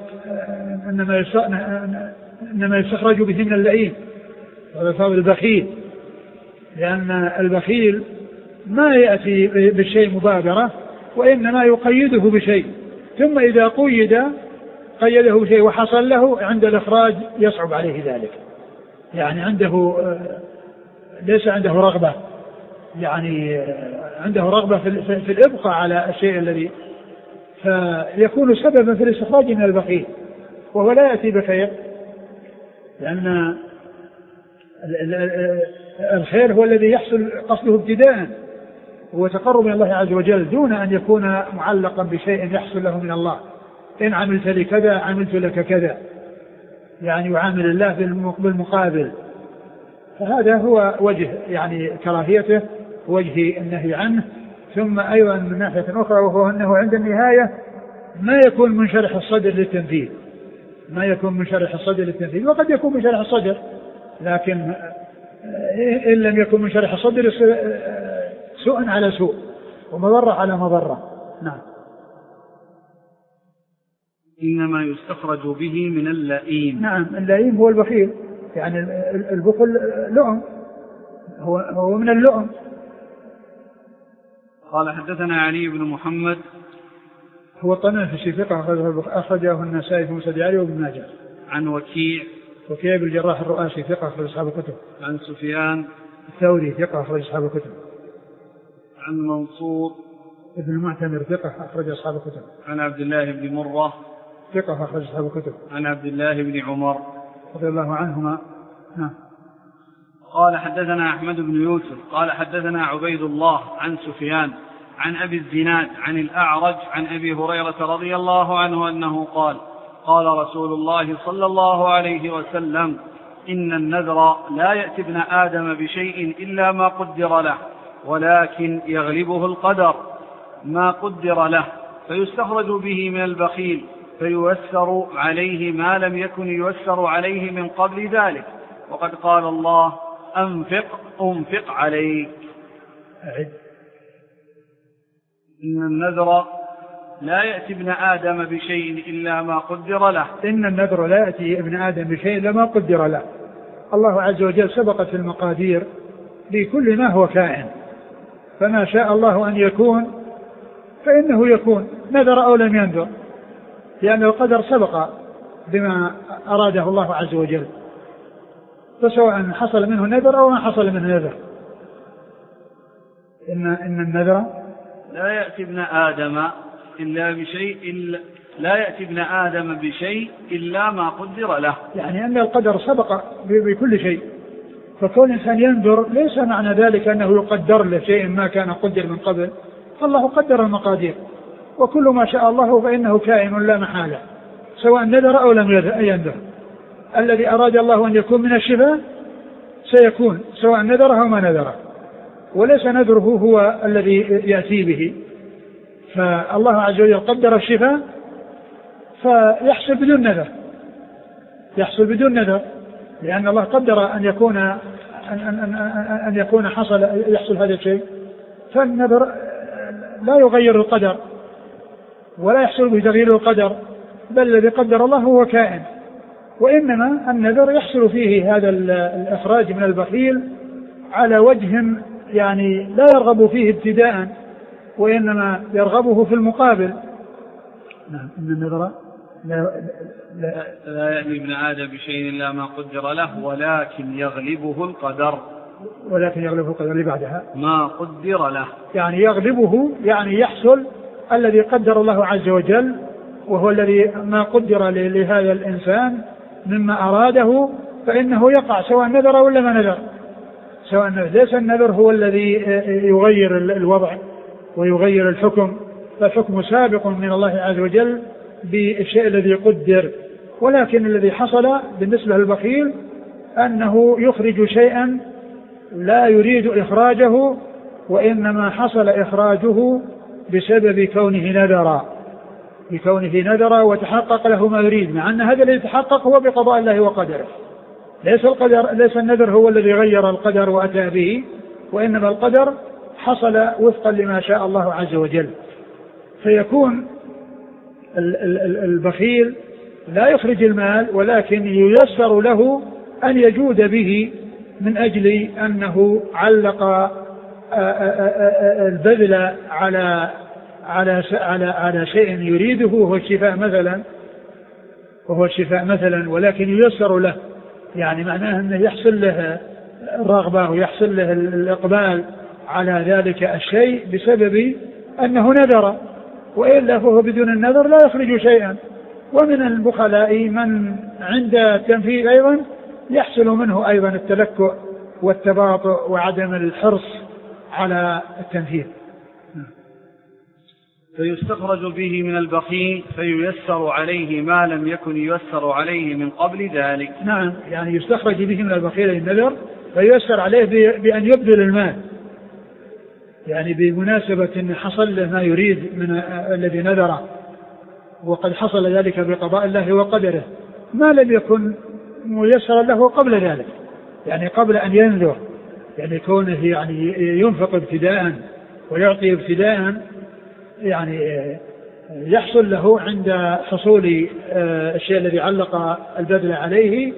إنما يستخرج به من اللئيم، وهذا ثواب البخيل، لأن البخيل ما يأتي بالشيء مبادرة، وإنما يقيده بشيء، ثم إذا قيد قيده بشيء وحصل له عند الإخراج يصعب عليه ذلك، يعني عنده ليس عنده رغبة، يعني عنده رغبة في الإبقاء على الشيء الذي، فيكون سببا في الاستخراج من البخيل، وهو لا يأتي بخير، لأن الخير هو الذي يحصل قصده ابتداء وتقرب من الله عز وجل، دون أن يكون معلقا بشيء يحصل له من الله. إن عملت لي كذا عملت لك كذا، يعني يعامل الله بالمقابل. فهذا هو وجه يعني كراهيته، وجه النهي عنه. ثم أيضا من ناحية أخرى، وهو أنه عند النهاية ما يكون من شرح الصدر للتنفيذ، ما يكون من شرح الصدر للتنفيذ، وقد يكون من شرح الصدر، لكن إن لم يكن من شرح الصدر سوء على سوء ومضرة على مضرة. نعم. إنما يستخرج به من اللئيم. نعم، اللئيم هو البخيل، يعني البخل لؤم، هو هو من اللؤم. قال حدثنا علي بن محمد هو الطنافسي ثقة أخرجه النسائي في مسند علي وابن ماجه. عن وكيع وكيع بن الجراح الرؤاسي ثقة أخرج أصحاب الكتب. عن سفيان الثوري ثقة أخرج أصحاب الكتب. عن منصور ابن المعتمر ثقة أخرج أصحاب الكتب. عن عبد الله بن مرة ثقة أخرج أصحاب الكتب. عن عبد الله بن عمر رضي الله عنهما. نعم. قال حدثنا أحمد بن يوسف قال حدثنا عبيد الله عن سفيان عن أبي الزناد عن الأعرج عن أبي هريرة رضي الله عنه أنه قال قال رسول الله صلى الله عليه وسلم إن النذر لا يأتي ابن آدم بشيء إلا ما قدر له، ولكن يغلبه القدر ما قدر له، فيستخرج به من البخيل فييسر عليه ما لم يكن ييسر عليه من قبل ذلك. وقد قال الله أنفق أنفق عليك. أعد. إن النذر لا يأتي ابن آدم بشيء إلا ما قدر له. إن النذر لا يأتي ابن آدم بشيء إلا ما قدر له. الله عز وجل سبقت المقادير لكل ما هو كائن، فما شاء الله أن يكون فإنه يكون، نذر أو لم ينذر، لأن القدر سبق بما أراده الله عز وجل، فسواء حصل منه نذر أو ما حصل منه نذر. إن, إن النذر لا يأتي ابن آدم إلا بشيء إلا لا يأتي ابن آدم بشيء إلا ما قدر له، يعني أن القدر سبق بكل شيء، فكون إنسان ينذر ليس معنى ذلك أنه يقدر له شيء ما كان قدر من قبل. الله قدر المقادير، وكل ما شاء الله فإنه كائن لا محالة، سواء نذر أو لم ينذر. الذي أراد الله أن يكون من الشفاء سيكون، سواء نذره أو ما نذره، وليس نذره هو الذي يأتي به. فالله عز وجل قدر الشفاء فيحصل بدون نذر، يحصل بدون نذر، لأن الله قدر أن يكون أن, أن, أن, أن يكون حصل يحصل هذا الشيء، فالنذر لا يغير القدر ولا يحصل به تغيير القدر، بل الذي قدر الله هو كائن. وإنما النذر يحصل فيه هذا الإخراج من البخيل على وجه يعني لا يرغب فيه ابتداء، وإنما يرغبه في المقابل. نعم. إن النذر لا, لا, لا يأتي ابن آدم بشيء إلا ما قدر له، ولكن يغلبه القدر ولكن يغلبه القدر اللي بعدها ما قدر له، يعني يغلبه يعني يحصل الذي قدر الله عز وجل، وهو الذي ما قدر لهذا الإنسان مما أراده، فإنه يقع سواء نذر ولا ما نذر، سواء نذر. ليس النذر هو الذي يغير الوضع ويغير الحكم، فالحكم سابق من الله عز وجل بالشيء الذي قدر، ولكن الذي حصل بالنسبة للبخيل أنه يخرج شيئا لا يريد إخراجه، وإنما حصل إخراجه بسبب كونه نذرا بكونه نذرا وتحقق له ما يريد، مع أن هذا الذي يتحقق هو بقضاء الله وقدره. ليس القدر ليس النذر هو الذي غير القدر وأتى به، وإنما القدر حصل وفقا لما شاء الله عز وجل. فيكون البخيل لا يخرج المال، ولكن ييسر له أن يجود به من أجل أنه علق البذل على على على على شيء يريده وهو الشفاء مثلا وهو الشفاء مثلا ولكن ييسر له، يعني معناه أنه يحصل له الرغبة ويحصل له الإقبال على ذلك الشيء بسبب أنه نذر، وإلا فهو بدون النذر لا يخرج شيئا. ومن البخلاء من عند التنفيذ أيضا يحصل منه أيضا التلكؤ والتباطؤ وعدم الحرص على التنفيذ. فيستخرج به من البخيل فييسر عليه ما لم يكن ييسر عليه من قبل ذلك. نعم، يعني يستخرج به من البخيل النذر فييسر عليه بأن يبذل المال، يعني بمناسبة أن حصل له ما يريد من الذي نذره، وقد حصل ذلك بقضاء الله وقدره ما لم يكن ميسرا له قبل ذلك، يعني قبل أن ينذر، يعني كونه يعني ينفق ابتداء ويعطي ابتداء، يعني يحصل له عند حصول الشيء الذي علق البذل عليه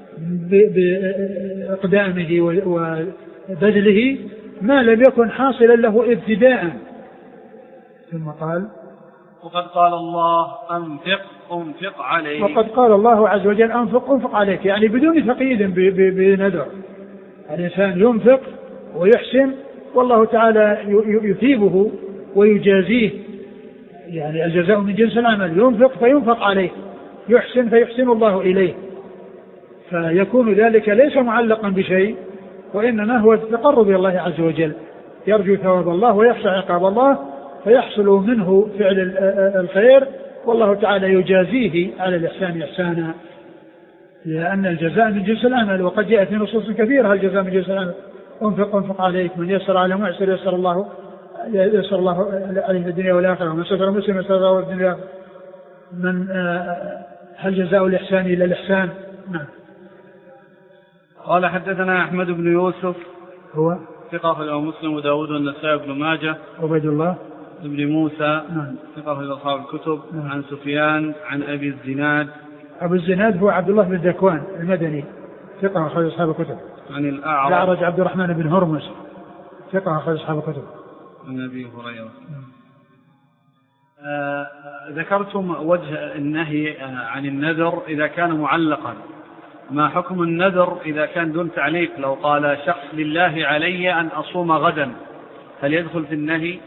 بإقدامه وبذله ما لم يكن حاصلا له ابتداء. ثم قال وقد قال الله أنفق أنفق عليك، وقد قال الله عز وجل أنفق أنفق عليك، يعني بدون تقييد بنذر. الإنسان ينفق ويحسن والله تعالى يثيبه ويجازيه، يعني الجزاء من جنس العمل، ينفق فينفق عليه، يحسن فيحسن الله إليه، فيكون ذلك ليس معلقا بشيء، وإنما هو التقرب إلى الله عز وجل، يرجو ثواب الله ويخشى عقاب الله فيحصل منه فعل الخير، والله تعالى يجازيه على الإحسان إحسانا، لأن الجزاء من جنس العمل. وقد جاء في نصوص كثيرة الجزاء من جنس العمل، انفق انفق عليك، من يسر على معسر يسر الله يسر الله عليه في الدنيا والآخرة، ومن ستر مسلم يسر الله في الدنيا، من هل جزاء الإحسان إلا الإحسان. نعم. قال حدثنا أحمد بن يوسف هو ثقة أخرجه مسلم وداود والنسائي بن ماجه. عبيد الله بن موسى نعم ثقة أخرجه أصحاب الكتب. نعم. عن سفيان عن أبي الزناد. أبو الزناد هو عبد الله بن ذكوان المدني ثقة أخرجه أصحاب الكتب. عن الأعرج الأعرج عبد الرحمن بن هرمز ثقة أخرجه أصحاب الكتب. عن أبي هريرة. آه ذكرتم وجه النهي عن النذر إذا كان معلقا، ما حكم النذر إذا كان دون تعليق؟ لو قال شخص لله علي أن أصوم غدا، هل يدخل في النهي؟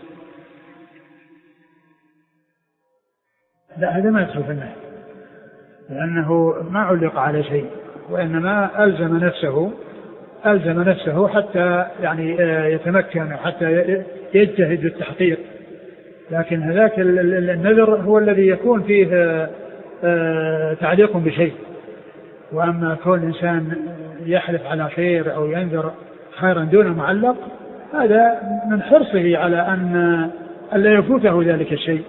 لا، هذا ما يدخل في النهي، لأنه ما علق على شيء، وإنما ألزم نفسه ألزم نفسه حتى يعني يتمكن، حتى يجتهد بالتحقيق. لكن هذاك النذر هو الذي يكون فيه تعليق بشيء، وأما كون إنسان يحلف على خير أو ينذر خيرا دون معلق، هذا من حرصه على أن لا يفوته ذلك الشيء.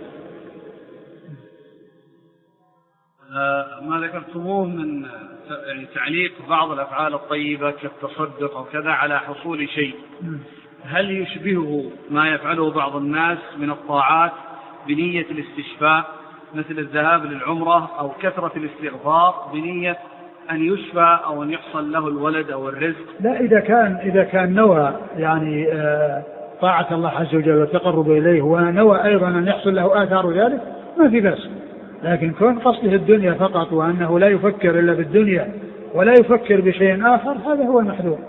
ما ذكرتموه من يعني تعليق بعض الأفعال الطيبة كالتصدق أو كذا على حصول شيء، هل يشبهه ما يفعله بعض الناس من الطاعات بنية الاستشفاء، مثل الذهاب للعمرة أو كثرة الاستغفار بنية أن يشفى أو أن يحصل له الولد أو الرزق؟ لا، إذا كان إذا كان نوى يعني طاعة الله عز وجل والتقرب إليه، ونوى أيضا أن يحصل له آثار ذلك، ما في بأس. لكن كون قصده الدنيا فقط، وأنه لا يفكر إلا بالدنيا ولا يفكر بشيء آخر، هذا هو المحذور.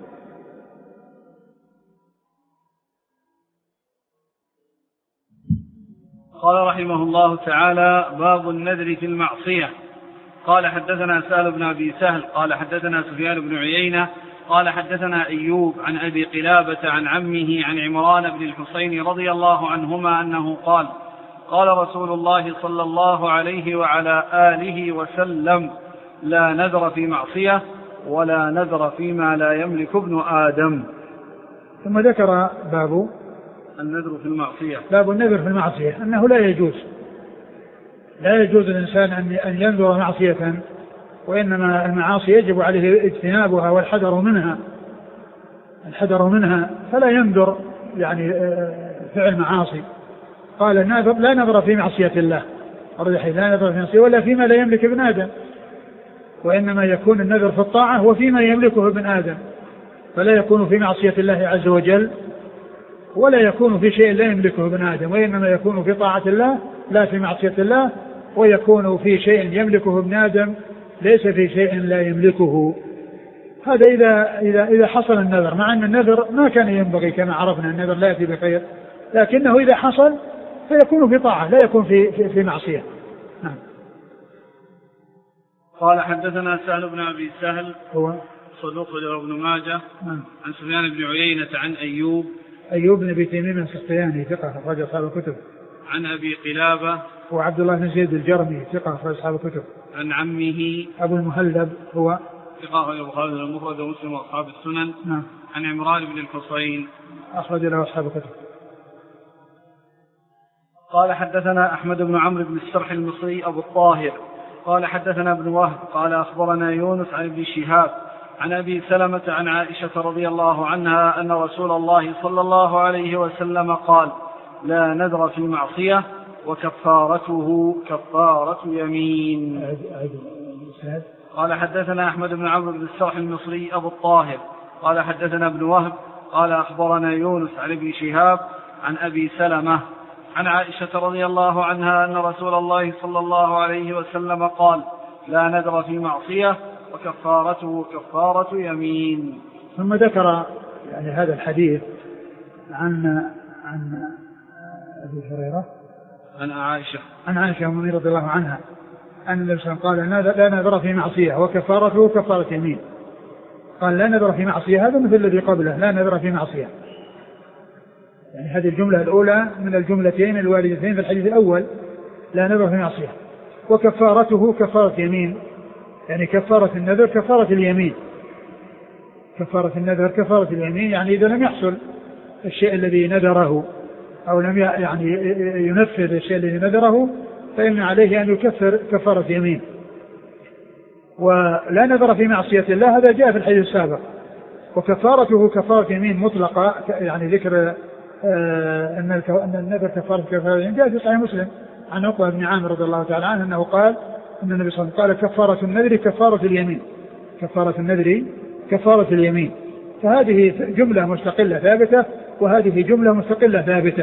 قال رحمه الله تعالى: باب النذر في المعصية. قال حدثنا سهل بن أبي سهل قال حدثنا سفيان بن عيينة قال حدثنا أيوب عن أبي قلابة عن عمه عن عمران بن الحصين رضي الله عنهما أنه قال: قال رسول الله صلى الله عليه وعلى آله وسلم: لا نذر في معصية ولا نذر فيما لا يملك ابن آدم. ثم ذكر باب النذر في المعصية. باب النذر في المعصية أنه لا يجوز لا يجوز الإنسان أن ينذر معصية، وإنما المعاصي يجب عليه اجتنابها والحذر منها الحذر منها فلا ينذر يعني فعل معاصي. قال لا نذر في معصية الله، لا نذر في معصية ولا فيما لا يملك ابن آدم، وإنما يكون النذر في الطاعة وفيما يملكه ابن آدم، فلا يكون في معصية الله عز وجل ولا يكون في شيء لا يملكه ابن آدم، وإنما يكون في طاعة الله لا في معصية الله، ويكون في شيء يملكه ابن آدم ليس في شيء لا يملكه. هذا إذا, إذا, إذا حصل النذر، مع أن النذر ما كان ينبغي كما عرفنا النذر لا يأتي بخير، لكنه إذا حصل فيكون في طاعة لا يكون في, في, في معصية. نعم. قال حدثنا سهل بن أبي سهل هو صدوق ابن ماجه. نعم. عن سفيان بن عيينة عن أيوب أيوب بن أبي تميم السختياني ثقة أخرج أصحاب الكتب. عن أبي قلابة وعبد الله بن زيد الجرمي ثقة أخرج أصحاب الكتب. عن عمه أبو المهلب هو ثقة أخرج البخاري المفرد ومسلم وأصحاب السنن. نعم. عن عمران بن الحصين أخرج له أصحاب الكتب. قال حدثنا أحمد بن عمرو بن السرح المصري أبو الطاهر قال حدثنا ابن وهب قال أخبرنا يونس عن ابن شهاب عن أبي سلمة عن عائشة رضي الله عنها أن رسول الله صلى الله عليه وسلم قال لا نذر في معصية وكفارته كفارة يمين. قال حدثنا أحمد بن عمرو بن السرح المصري أبو الطاهر قال حدثنا ابن وهب قال أخبرنا يونس عن ابن شهاب عن أبي سلمة عن عائشة رضي الله عنها أن رسول الله صلى الله عليه وسلم قال لا نذر في معصية وكفارته كفارة يمين. ثم ذكر يعني هذا الحديث عن عن أبي هريرة عن عائشة عن عائشة رضي الله عنها أن النبي صلى الله عليه وسلم قال لا نذر في معصية وكفارته كفارة يمين. قال لا نذر في معصية، هذا مثل الذي قبله لا نذر في معصية، يعني هذه الجملة الأولى من الجملتين الواردتين في الحديث الأول لا نذر في معصية، وكفارته كفارة يمين، يعني كفارة النذر كفارة اليمين، كفارة النذر كفارة اليمين، يعني إذا لم يحصل الشيء الذي نذره أو لم يعني ينفذ الشيء الذي نذره فإن عليه أن يكفر كفارة يمين. ولا نذر في معصية الله هذا جاء في الحديث السابق، وكفارته كفارة يمين مطلقة، يعني ذكر آه أن النذر كفارة كفارة يمين جاء في صحيح مسلم عن عقبة بن عامر رضي الله تعالى عنه أنه قال أن النبي صلى الله عليه وسلم قال كفارة النذر كفارة اليمين، كفارة النذر كفارة اليمين. فهذه جملة مستقلة ثابتة وهذه جملة مستقلة ثابتة.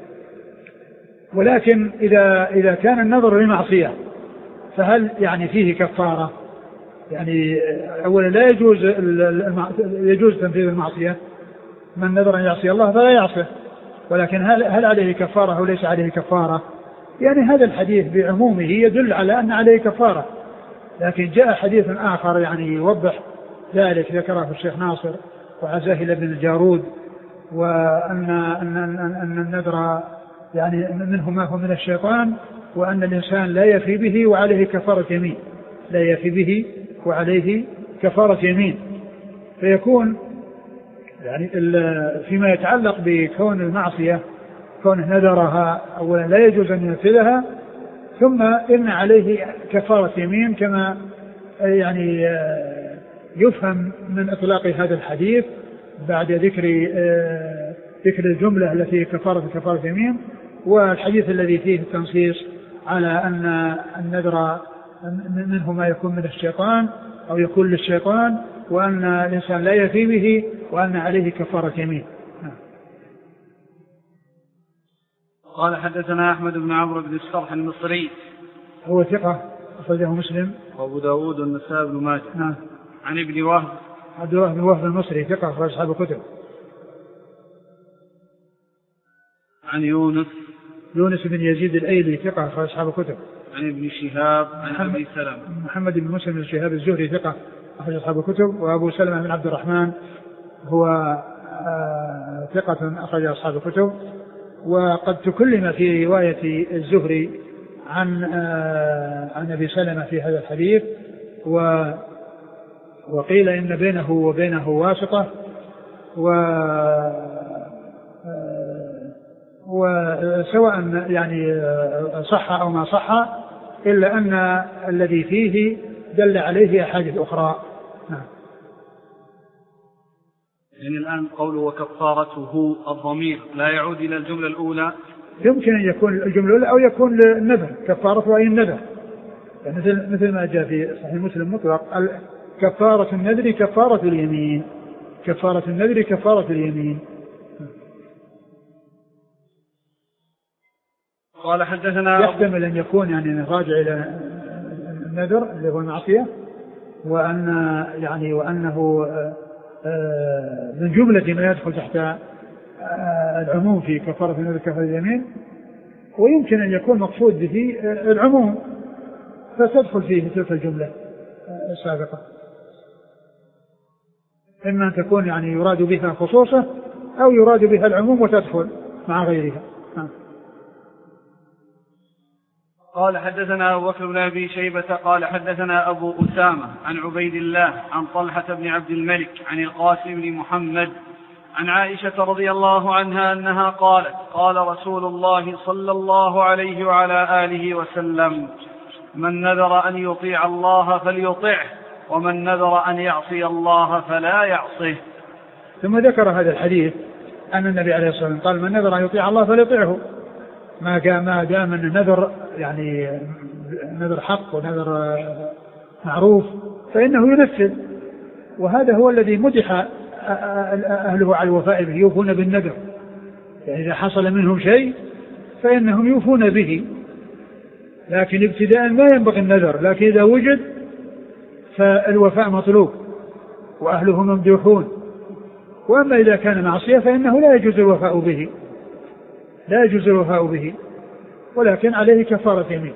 ولكن إذا إذا كان النذر لمعصية فهل يعني فيه كفارة؟ يعني أولا لا يجوز يجوز تنفيذ المعصية، من نذر أن يعصي الله فلا يعصيه، ولكن هل هل عليه كفارة أو ليس عليه كفارة؟ يعني هذا الحديث بعمومه يدل على أن عليه كفارة، لكن جاء حديث آخر يعني يوضح ذلك ذكره الشيخ ناصر وعزاه إلى ابن الجارود، وأن أن أن النذر يعني منه ما هو من الشيطان، وأن الإنسان لا يفي به وعليه كفارة يمين، لا يفي به وعليه كفارة يمين. فيكون يعني فيما يتعلق بكون المعصية كونه نذرها أولا لا يجوز أن ينفذها، ثم إن عليه كفارة يمين كما يعني يفهم من إطلاق هذا الحديث بعد ذكر ذكر الجملة التي كفارة كفارة يمين، والحديث الذي فيه التنصيص على أن النذر منه ما يكون من الشيطان أو يكون للشيطان، وأن الإنسان لا يفي به وأن عليه كفارة يمين. قال حدثنا أحمد بن عمرو بن السرح المصري هو ثقة أخرجه مسلم وأبو داود والنسائي بن ماجه. نعم. عن ابن وهب عبد الله بن وهب المصري ثقة أخرج أصحاب الكتب. عن يونس يونس بن يزيد الأيلي ثقة أخرج أصحاب الكتب. عن ابن شهاب عن أبي سلمة محمد بن مسلم بن شهاب الزهري ثقة أخرج أصحاب الكتب. وأبو سلمة بن عبد الرحمن هو آه ثقة أخرج أصحاب الكتب. وقد تكلم في رواية الزهري عن آه عن أبي سلمة في هذا الحديث، و وقيل إن بينه وبينه واسطة، و وسواء يعني صح أو ما صح إلا أن الذي فيه دل عليه أحاديث أخرى. نعم. يعني الآن قوله وكفارته الضمير لا يعود إلى الجملة الأولى؟ يمكن أن يكون الجملة الأولى أو يكون النذر، كفارته أي النذر، يعني مثل مثل ما جاء في صحيح مسلم مطلق كفارة النذر كفارة اليمين، كفارة النذر كفارة اليمين. قال حدثنا يحتمل أن يكون يعني راجع إلى النذر اللي هو المعصية، وأن يعني وأنه من جملة ما يدخل تحت العموم في كفارة النذر كفارة اليمين، ويمكن أن يكون مقصود به العموم فتدخل فيه تلك الجملة السابقة، إما أن تكون يعني يراد بها خصوصة أو يراد بها العموم وتدخل مع غيرها. قال حدثنا أبو بكر بن أبي شيبة قال حدثنا أبو أسامة عن عبيد الله عن طلحة بن عبد الملك عن القاسم بن محمد عن عائشة رضي الله عنها أنها قالت قال رسول الله صلى الله عليه وعلى آله وسلم من نذر أن يطيع الله فليطعه ومن نذر أن يعصي الله فلا يعصه. ثم ذكر هذا الحديث أن النبي عليه الصلاة والسلام قال من نذر أن يطيع الله فليطيعه، ما ما دام أن النذر يعني نذر حق ونذر معروف فإنه ينفذ، وهذا هو الذي مدح أهله على الوفاء به، يوفون بالنذر، يعني إذا حصل منهم شيء فإنهم يوفون به، لكن ابتداء ما ينبغي النذر، لكن إذا وجد فالوفاء مطلوب وأهله ممدوحون. وأما إذا كان معصية فإنه لا يجوز الوفاء به، لا يجوز الوفاء به، ولكن عليه كفارة يمين.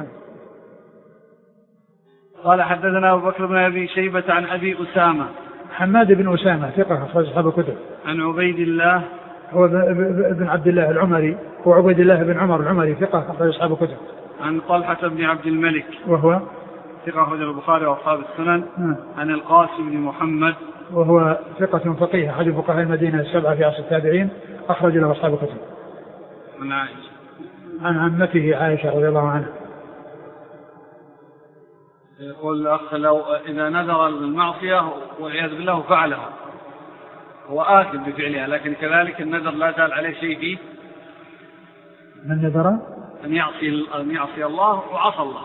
قال حدثنا أبو بكر بن أبي شيبة عن أبي أسامة حماد بن أسامة ثقة أخرج أصحاب الكتب. عن عبيد الله هو ابن عبد الله العمري، وعبيد الله بن عمر العمري ثقة أخرج أصحاب الكتب. عن طلحة بن عبد الملك وهو ثقة أخرج البخاري وأصحاب السنن. عن القاسم بن محمد وهو ثقة فقيه أحد فقهاء المدينة السبعة في عصر التابعين أخرج له أصحاب الكتب. عن عائشة عن عمته عائشة رضي الله عنها. يقول الأخ لو إذا نذر المعصية والعياذ بالله فعلها هو آثم بفعلها، لكن كذلك النذر لا زال عليه شيء فيه، من نذر أن يعصي أن يعصي الله وعصى الله،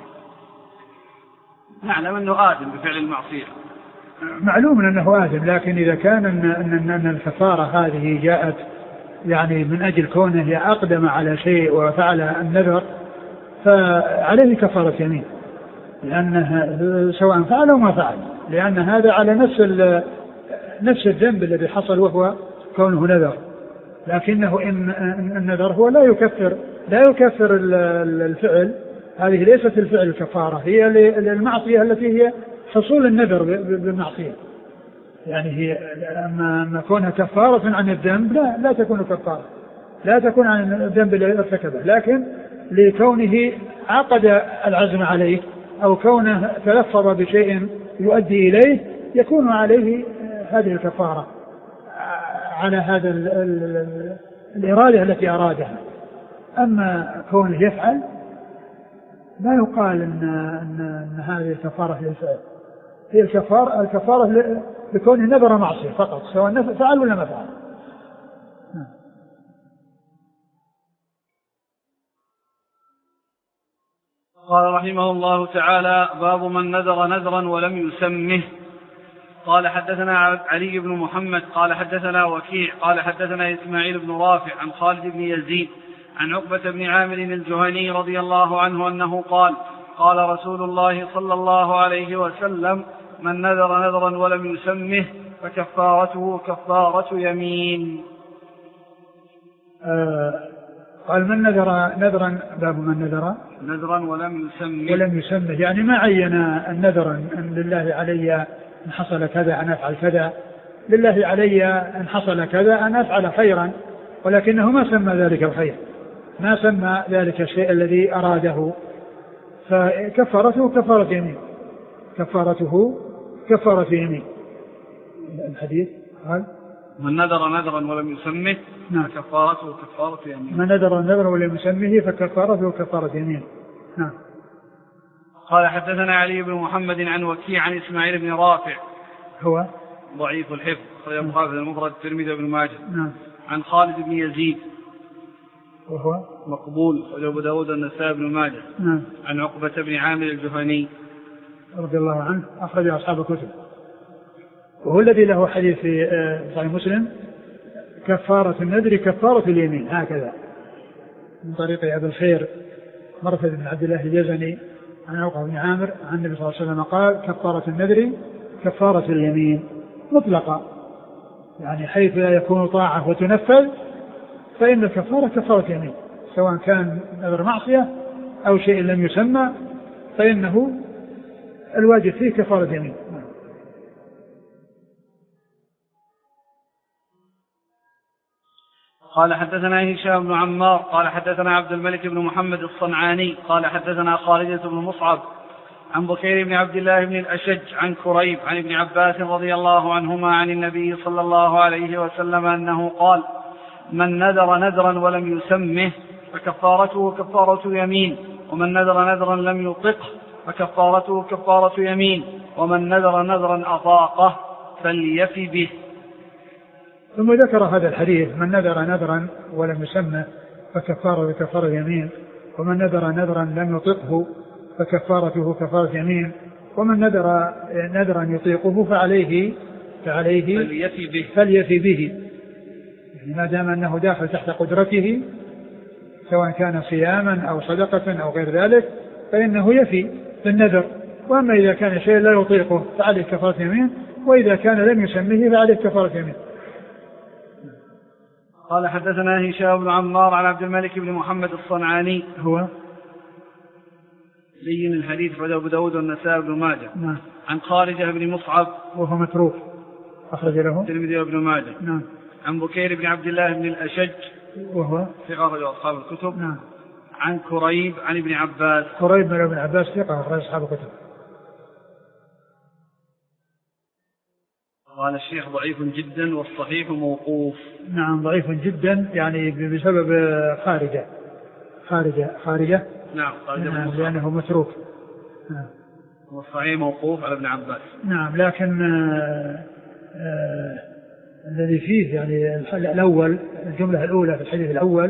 نعلم أنه آثم بفعل المعصية، معلوم أنه آثم، لكن إذا كان أن, أن, أن الكفارة هذه جاءت يعني من أجل كونه أقدم على شيء وفعل النذر فعليه كفارة يمين، لأنه سواء فعل أو ما فعل، لأن هذا على نفس نفس الذنب الذي حصل وهو كونه نذر، لكنه إن النذر هو لا يكفر لا يكفر الفعل، هذه ليست الفعل الكفارة، هي المعصية التي هي حصول النذر بالمعصية، يعني هي أما كونها كفارة عن الذنب لا لا تكون كفارة، لا تكون عن الذنب الذي ارتكبه، لكن لكونه عقد العزم عليه أو كونه تلفظ بشيء يؤدي إليه يكون عليه هذه الكفارة على هذا ال ال الإرادة التي أرادها. أما كونه يفعل لا يقال إن, إن, إن هذه الكفارة للفعل، هي الكفارة الكفارة لكونه نذر معصية فقط، سواء فعل ولا ما فعل. قال رحمه الله تعالى باب من نذر نذرا ولم يسمه. قال حدثنا علي بن محمد قال حدثنا وكيع قال حدثنا إسماعيل بن رافع عن خالد بن يزيد عن عقبة بن عامر الجهني رضي الله عنه أنه قال قال رسول الله صلى الله عليه وسلم من نذر نذرا ولم يسمه فكفارته كفارة يمين. آه قال من نذر نذرا باب من نذر نذرا ولم يسمه ولم يسمه يعني ما عين النذر أن لله علي أن حصل كذا أن أفعل كذا، لله علي أن حصل كذا أن أفعل خيرا، ولكنه ما سمى ذلك الخير، ما سمى ذلك الشيء الذي أراده، فكفارته كفارة يمين، كفارته كفارة يمين. الحديث قال من نذر نذرا ولم يسمه نعم. فكفارته كفارة يمين. من نذر نذرا ولم يسمه فكفارته كفارة يمين. نعم. قال حدثنا علي بن محمد عن وكيع عن إسماعيل بن رافع هو ضعيف الحفظ أخرجه البخاري في المفرد الترمذي وابن ماجه. نعم. عن خالد بن يزيد وهو مقبول أخرجه أبو داود والنسائي بن ماجه. نعم. عن عقبة بن عامر الجهني رضي الله عنه أخرج أصحاب الكتب، وهو الذي له حديث في صحيح مسلم كفارة النذر كفارة اليمين، هكذا من طريق أبي الخير مرثد بن عبد الله الجزني عن عقبة بن عامر عن النبي صلى الله عليه وسلم قال كفارة النذر كفارة اليمين مطلقة، يعني حيث لا يكون طاعة وتنفذ فإن الكفارة كفارة يمين، سواء كان نذر معصية أو شيء لم يسمى فإنه الواجب فيه كفارة يمين. قال حدثنا هشام بن عمار قال حدثنا عبد الملك بن محمد الصنعاني قال حدثنا خالد بن مصعب عن بكير بن عبد الله بن الأشج عن كريب عن ابن عباس رضي الله عنهما عن النبي صلى الله عليه وسلم أنه قال من نذر نذرا ولم يسمه فكفارته كفارة يمين، ومن نذر نذرا لم يطقه فكفارته كفارة يمين، ومن نذر نذرا أطاقه فليفي به. ثم ذكر هذا الحديث من نذر نذرا ولم يسمه فكفارة كفارة يمين، ومن نذر نذرا لم يطقه فكفارته كفارة يمين، ومن نذر نذرا يطيقه فعليه فعليه فليفي به, فليفي به. يعني ما دام أنه داخل تحت قدرته سواء كان صياما أو صدقة أو غير ذلك فإنه يفي بالنذر، وأما إذا كان شيء لا يطيقه فعليه كفارة يمين، وإذا كان لم يسميه فعليه كفارة يمين. قال حدثنا هشام بن عمار عن عبد الملك بن محمد الصنعاني هو لين الحديث رجل أبو داود والنسائي بن ماجه. نعم. عن خارجة بن مصعب وهو متروك أخرج له الترمذي وابن ماجه. نعم. عن بكير بن عبد الله بن الأشج وهو ثقة أخرج أصحاب الكتب. نعم. عن كريب عن ابن عباس كريب بن ابن عباس ثقة أخرج أصحاب الكتب. قال الشيخ ضعيف جدا والصحيح موقوف. نعم ضعيف جدا يعني بسبب خارجة خارجة خارجة نعم, نعم لأنه متروك. نعم. والصحيح موقوف على ابن عباس. نعم لكن آآ آآ الذي فيه يعني الأول الجملة الأولى في الحديث الأول،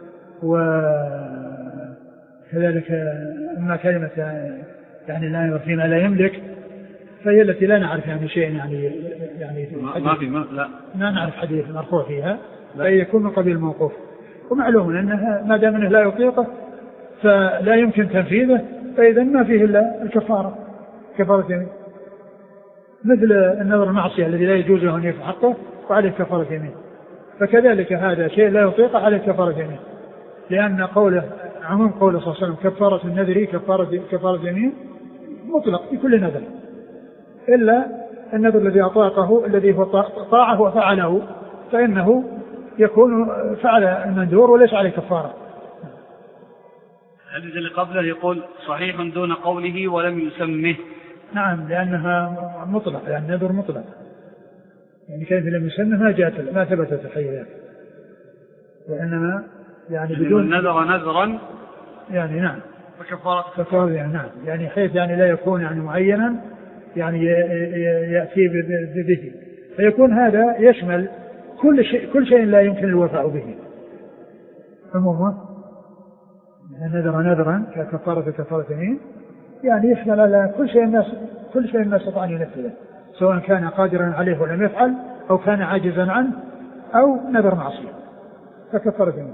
وكذلك أما كلمة يعني لا يملك فيما لا يملك فهي التي لا نعرف يعني شيء يعني يعني ما في ما لا ما نعرف حديث مرفوع فيها فيكون من قبيل الموقوف، ومعلوم أنها ما دام أنه لا يطيقه فلا يمكن تنفيذه فإذا ما فيه إلا الكفارة كفارة يمين، مثل النذر المعصية الذي لا يجوز له أن يفعل حقه وعليه كفارة يمين، فكذلك هذا شيء لا يطيقه عليه كفارة يمين، لأن قوله عموم قوله صلى الله عليه وسلم كفارة النذر كفارة كفارة يمين مطلق في كل نذر إلا النذر الذي أطاقه الذي هو طاعه وفعله فإنه يكون فعل المندور وليس عليه كفارة. الحديث اللي قبله يقول صحيح دون قوله ولم يسمه. نعم لأنها مطلق يعني النذر مطلق يعني كيف لم يسمه ما جاءت ما ثبتت الحقيقة، وإنما يعني بدون نذر نذرا يعني نعم وكفارة كفارة يعني نعم يعني حيث يعني لا يكون يعني معينا يعني يأتي به فيكون هذا يشمل كل شيء كل شيء لا يمكن الوفاء به عموما، نذر نذرا ككفارة كفارة يمين يعني يشمل على كل شيء الناس كل شيء الناس استطاع أن ينفذه سواء كان قادرا عليه ولم يفعل أو كان عاجزا عنه أو نذر معصية فكفارة يمين.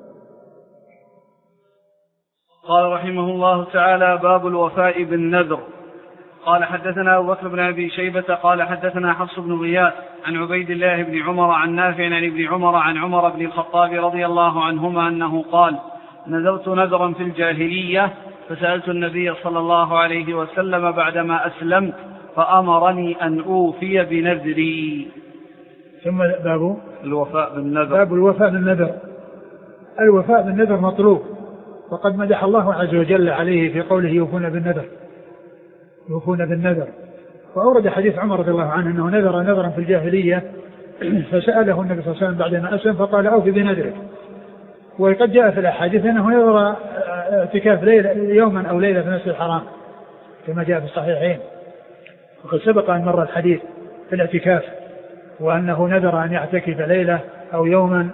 قال رحمه الله تعالى باب الوفاء بالنذر. قال حدثنا أبو بكر بن أبي شيبة قال حدثنا حفص بن غياث عن عبيد الله بن عمر عن نافع عن ابن عمر عن عمر بن الخطاب رضي الله عنهما أنه قال نذرت نذرا في الجاهلية فسألت النبي صلى الله عليه وسلم بعدما أسلمت فأمرني أن أوفي بنذري. ثم باب الوفاء بالنذر. باب الوفاء بالنذر. الوفاء بالنذر مطلوب، وقد مدح الله عز وجل عليه في قوله يوفون بالنذر يوفون بالنذر، وأورد حديث عمر رضي الله عنه أنه نذر نذرا في الجاهلية فسأله النبي صلى الله عليه وسلم بعدما أسلم فقال أوفي بنذرك. وقد جاء في الأحاديث أنه يرى اعتكاف ليلة يوما أو ليلة في المسجد الحرام كما جاء في الصحيحين، وقد سبق أن مر الحديث في الاعتكاف وأنه نذر أن يعتكف ليلة أو يوما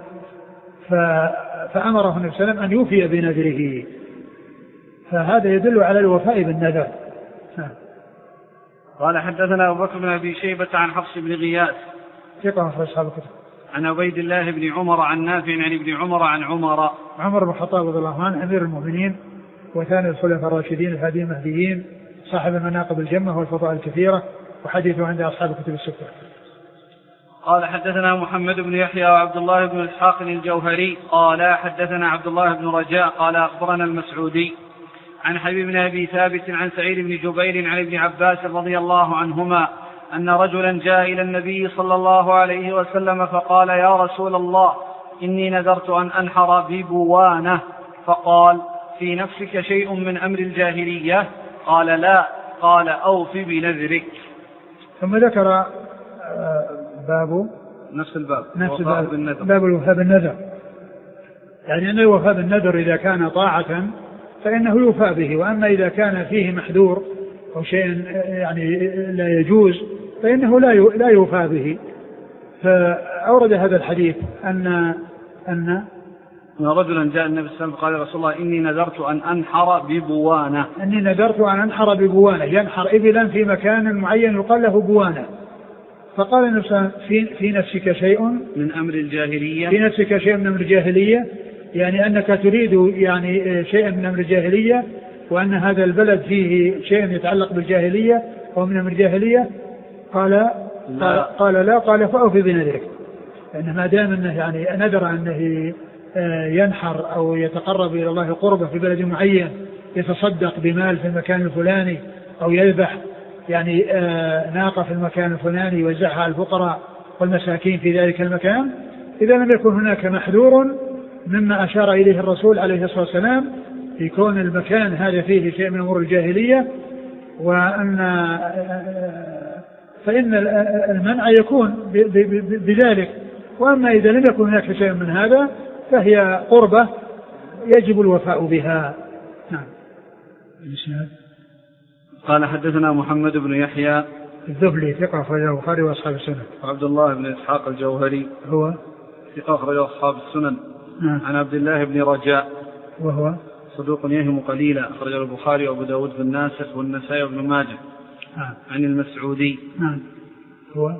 فأمره النبي صلى الله عليه وسلم أن يوفي بنذره، فهذا يدل على الوفاء بالنذر. قال حدثنا أبو بكر بن أبي شيبة عن حفص بن غياث ثقة أخرج أصحاب الكتب عن عبيد الله بن عمر عن نافع عن ابن عمر عن عمر عمر بن الخطاب رضي الله عنه أمير المؤمنين وثاني الخلفاء الراشدين الهادي المهديين صاحب المناقب الجمة والفضائل الكثيرة وحديثه عند أصحاب الكتب الستة. قال حدثنا محمد بن يحيى وعبد الله بن إسحاق الجوهري قال حدثنا عبد الله بن رجاء قال أخبرنا المسعودي عن حبيب بن أبي ثابت عن سعيد بن جبير عن ابن عباس رضي الله عنهما أن رجلا جاء إلى النبي صلى الله عليه وسلم فقال يا رسول الله إني نذرت أن أنحر ببوانة، فقال في نفسك شيء من أمر الجاهلية؟ قال لا، قال أوف بنذرك. ثم ذكر باب نفس الباب نفس الباب باب الوفاء بالنذر، يعني أن الوفاء بالنذر إذا كان طاعة فإنه يوفى به، وأما إذا كان فيه محذور أو شيء يعني لا يجوز فإنه لا يوفى به. فأورد هذا الحديث أن أن رجلا جاء النبي صلى الله عليه وسلم قال يا رسول الله إني نذرت أن أنحر ببوانة إني نذرت أن أنحر ببوانة، ينحر إبلا في مكان معين يقال له بوانة. فقال النبي صلى الله عليه وسلم في, في نفسك شيء من أمر الجاهلية في نفسك شيء من أمر الجاهلية، يعني أنك تريد يعني شيء من أمر الجاهلية، وأن هذا البلد فيه شيء يتعلق بالجاهلية أو من أمر الجاهلية. قال لا. قال لا، قال فأوفي بنذرك، لأن ما دام أنه يعني نذر أنه ينحر أو يتقرب إلى الله قربة في بلد معين، يتصدق بمال في المكان الفلاني أو يذبح يعني ناقة في المكان الفلاني يوزعها على الفقراء والمساكين في ذلك المكان، إذا لم يكن هناك محذور مما أشار إليه الرسول عليه الصلاة والسلام في كون المكان هذا فيه شيء من أمور الجاهلية، وأن فإن المنع يكون بذلك. وأما إذا لم يكن هناك شيء من هذا فهي قربة يجب الوفاء بها. نعم. قال حدثنا محمد بن يحيى الذبلي ثقة أخرجه البخاري وأصحاب السنن. وعبد الله بن إسحاق الجوهري هو ثقة أخرجه أصحاب السنن. نعم. عن عبد الله بن رجاء وهو صدوق يهم قليلا أخرجه البخاري وأبو داود في الناسخ والنسائي وابن ماجه. نعم. عن المسعودي نعم. هو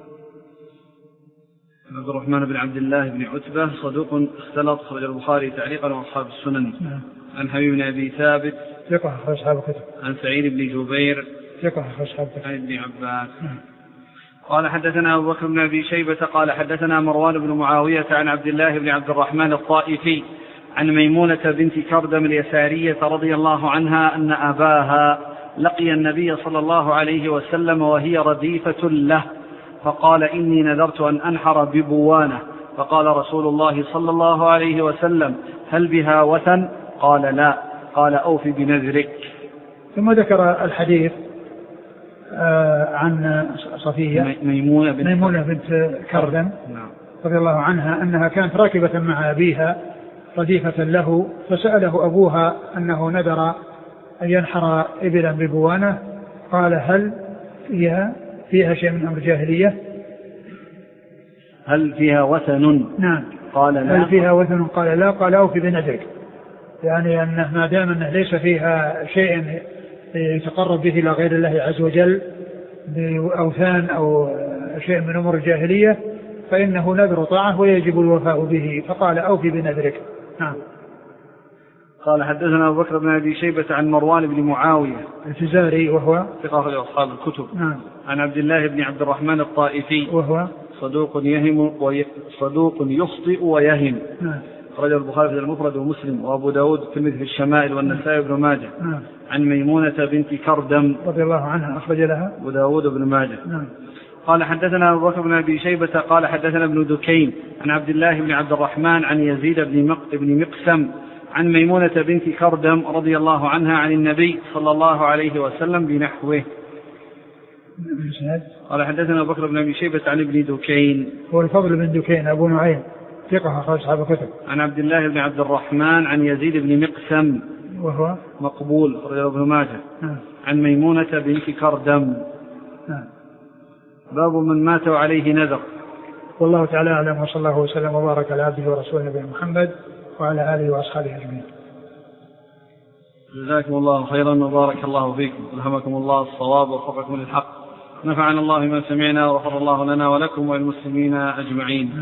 عبد الرحمن بن عبد الله بن عتبة صدوق اختلط أخرجه البخاري تعليقا وأصحاب السنن. نعم. عن حبيب بن أبي ثابت ثقة أخرج أصحاب الكتب. عن سعيد بن جبير ثقة أخرج أصحاب الكتب. عن ابن عباس. نعم. قال حدثنا أبو بكر بن أبي شيبة قال حدثنا مروان بن معاوية عن عبد الله بن عبد الرحمن الطائفي عن ميمونة بنت كردم اليسارية رضي الله عنها أن أباها لقي النبي صلى الله عليه وسلم وهي رديفة له، فقال إني نذرت أن أنحر ببوانة، فقال رسول الله صلى الله عليه وسلم هل بها وثن؟ قال لا، قال أوفي بنذرك. ثم ذكر الحديث آه عن صفية ميمونة بنت, ميمونة بنت كردم رضي الله عنها أنها كانت راكبة مع أبيها رديفة له، فسأله أبوها أنه نذر أن ينحر إبلا ببوانة، قال هل فيها فيها شيء من أمر الجاهلية؟ هل فيها وثن؟ نعم. قال لا. هل فيها وثن؟ قال لا، قال أوفي بنذرك، يعني أنه ما دام أنه ليس فيها شيء يتقرب به إلى غير الله عز وجل بأوثان أو شيء من أمور الجاهلية فإنه نذر طاعة ويجب الوفاء به، فقال أوفي بنذرك. نعم. قال حدثنا أبو بكر بن أبي شيبة عن مروان بن معاوية الفزاري وهو ثقة أخرج أصحاب الكتب. نعم. عن عبد الله بن عبد الرحمن الطائفي وهو صدوق يهم وي... صدوق يخطئ ويهم. نعم. أخرجه البخاري في المفرد ومسلم وأبو داود في مثل الشمائل والنسائي وابن ماجه. نعم. عن ميمونة بنت كردم رضي الله عنها أخرج لها أبو داود وابن ماجه. نعم. قال حدثنا أبو بكر بن أبي شيبة قال حدثنا ابن دكين عن عبد الله بن عبد الرحمن عن يزيد بن مقسم عن ميمونة بنت كردم رضي الله عنها عن النبي صلى الله عليه وسلم بنحوه. قال حدثنا أبو بكر بن أبي شيبة عن ابن دكين هو الفضل بن دكين أبو نعيم ثقة أخرج أصحاب الكتب. عن عبد الله بن عبد الرحمن عن يزيد بن مقسم وهو مقبول أخرجه ابن ماجه. نعم. عن ميمونة بنت كردم. نعم. باب من مات عليه نذر. والله تعالى أعلم، وصلى الله وسلم وبارك على عبده ورسوله نبينا محمد وعلى آله وأصحابه أجمعين. جزاكم الله خيرا وبارك الله فيكم، ألهمكم الله الصواب ووفقكم للحق، نفعنا الله ما سمعنا وغفر الله لنا ولكم وللمسلمين أجمعين.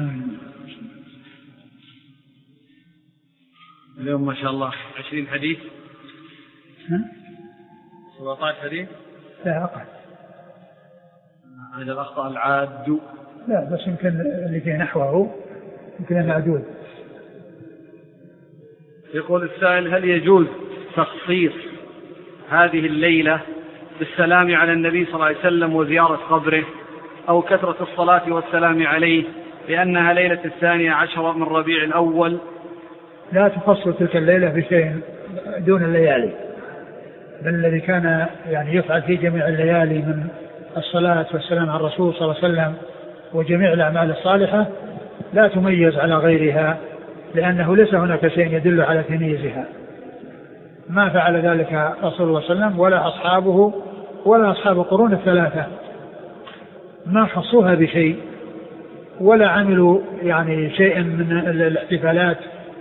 اليوم ما شاء الله عشرين حديث سبعة عشر حديث. لا أقل. هذا الأخطاء العاد. لا بس يمكن اللي فيه نحوه يمكن أن عدود. يقول السائل: هل يجوز تخصيص هذه الليلة بالسلام على النبي صلى الله عليه وسلم وزيارة قبره أو كثرة الصلاة والسلام عليه لأنها ليلة الثانية عشر من ربيع الأول؟ لا تخصص تلك الليلة بشيء دون الليالي، بل الذي كان يعني يفعل في جميع الليالي من الصلاة والسلام على الرسول صلى الله عليه وسلم وجميع الأعمال الصالحة لا تميز على غيرها، لأنه ليس هناك شيء يدل على تمييزها. ما فعل ذلك رسول الله صلى الله عليه وسلم ولا أصحابه ولا أصحاب القرون الثلاثة، ما خصوها بشيء ولا عملوا يعني شيئا من الاحتفالات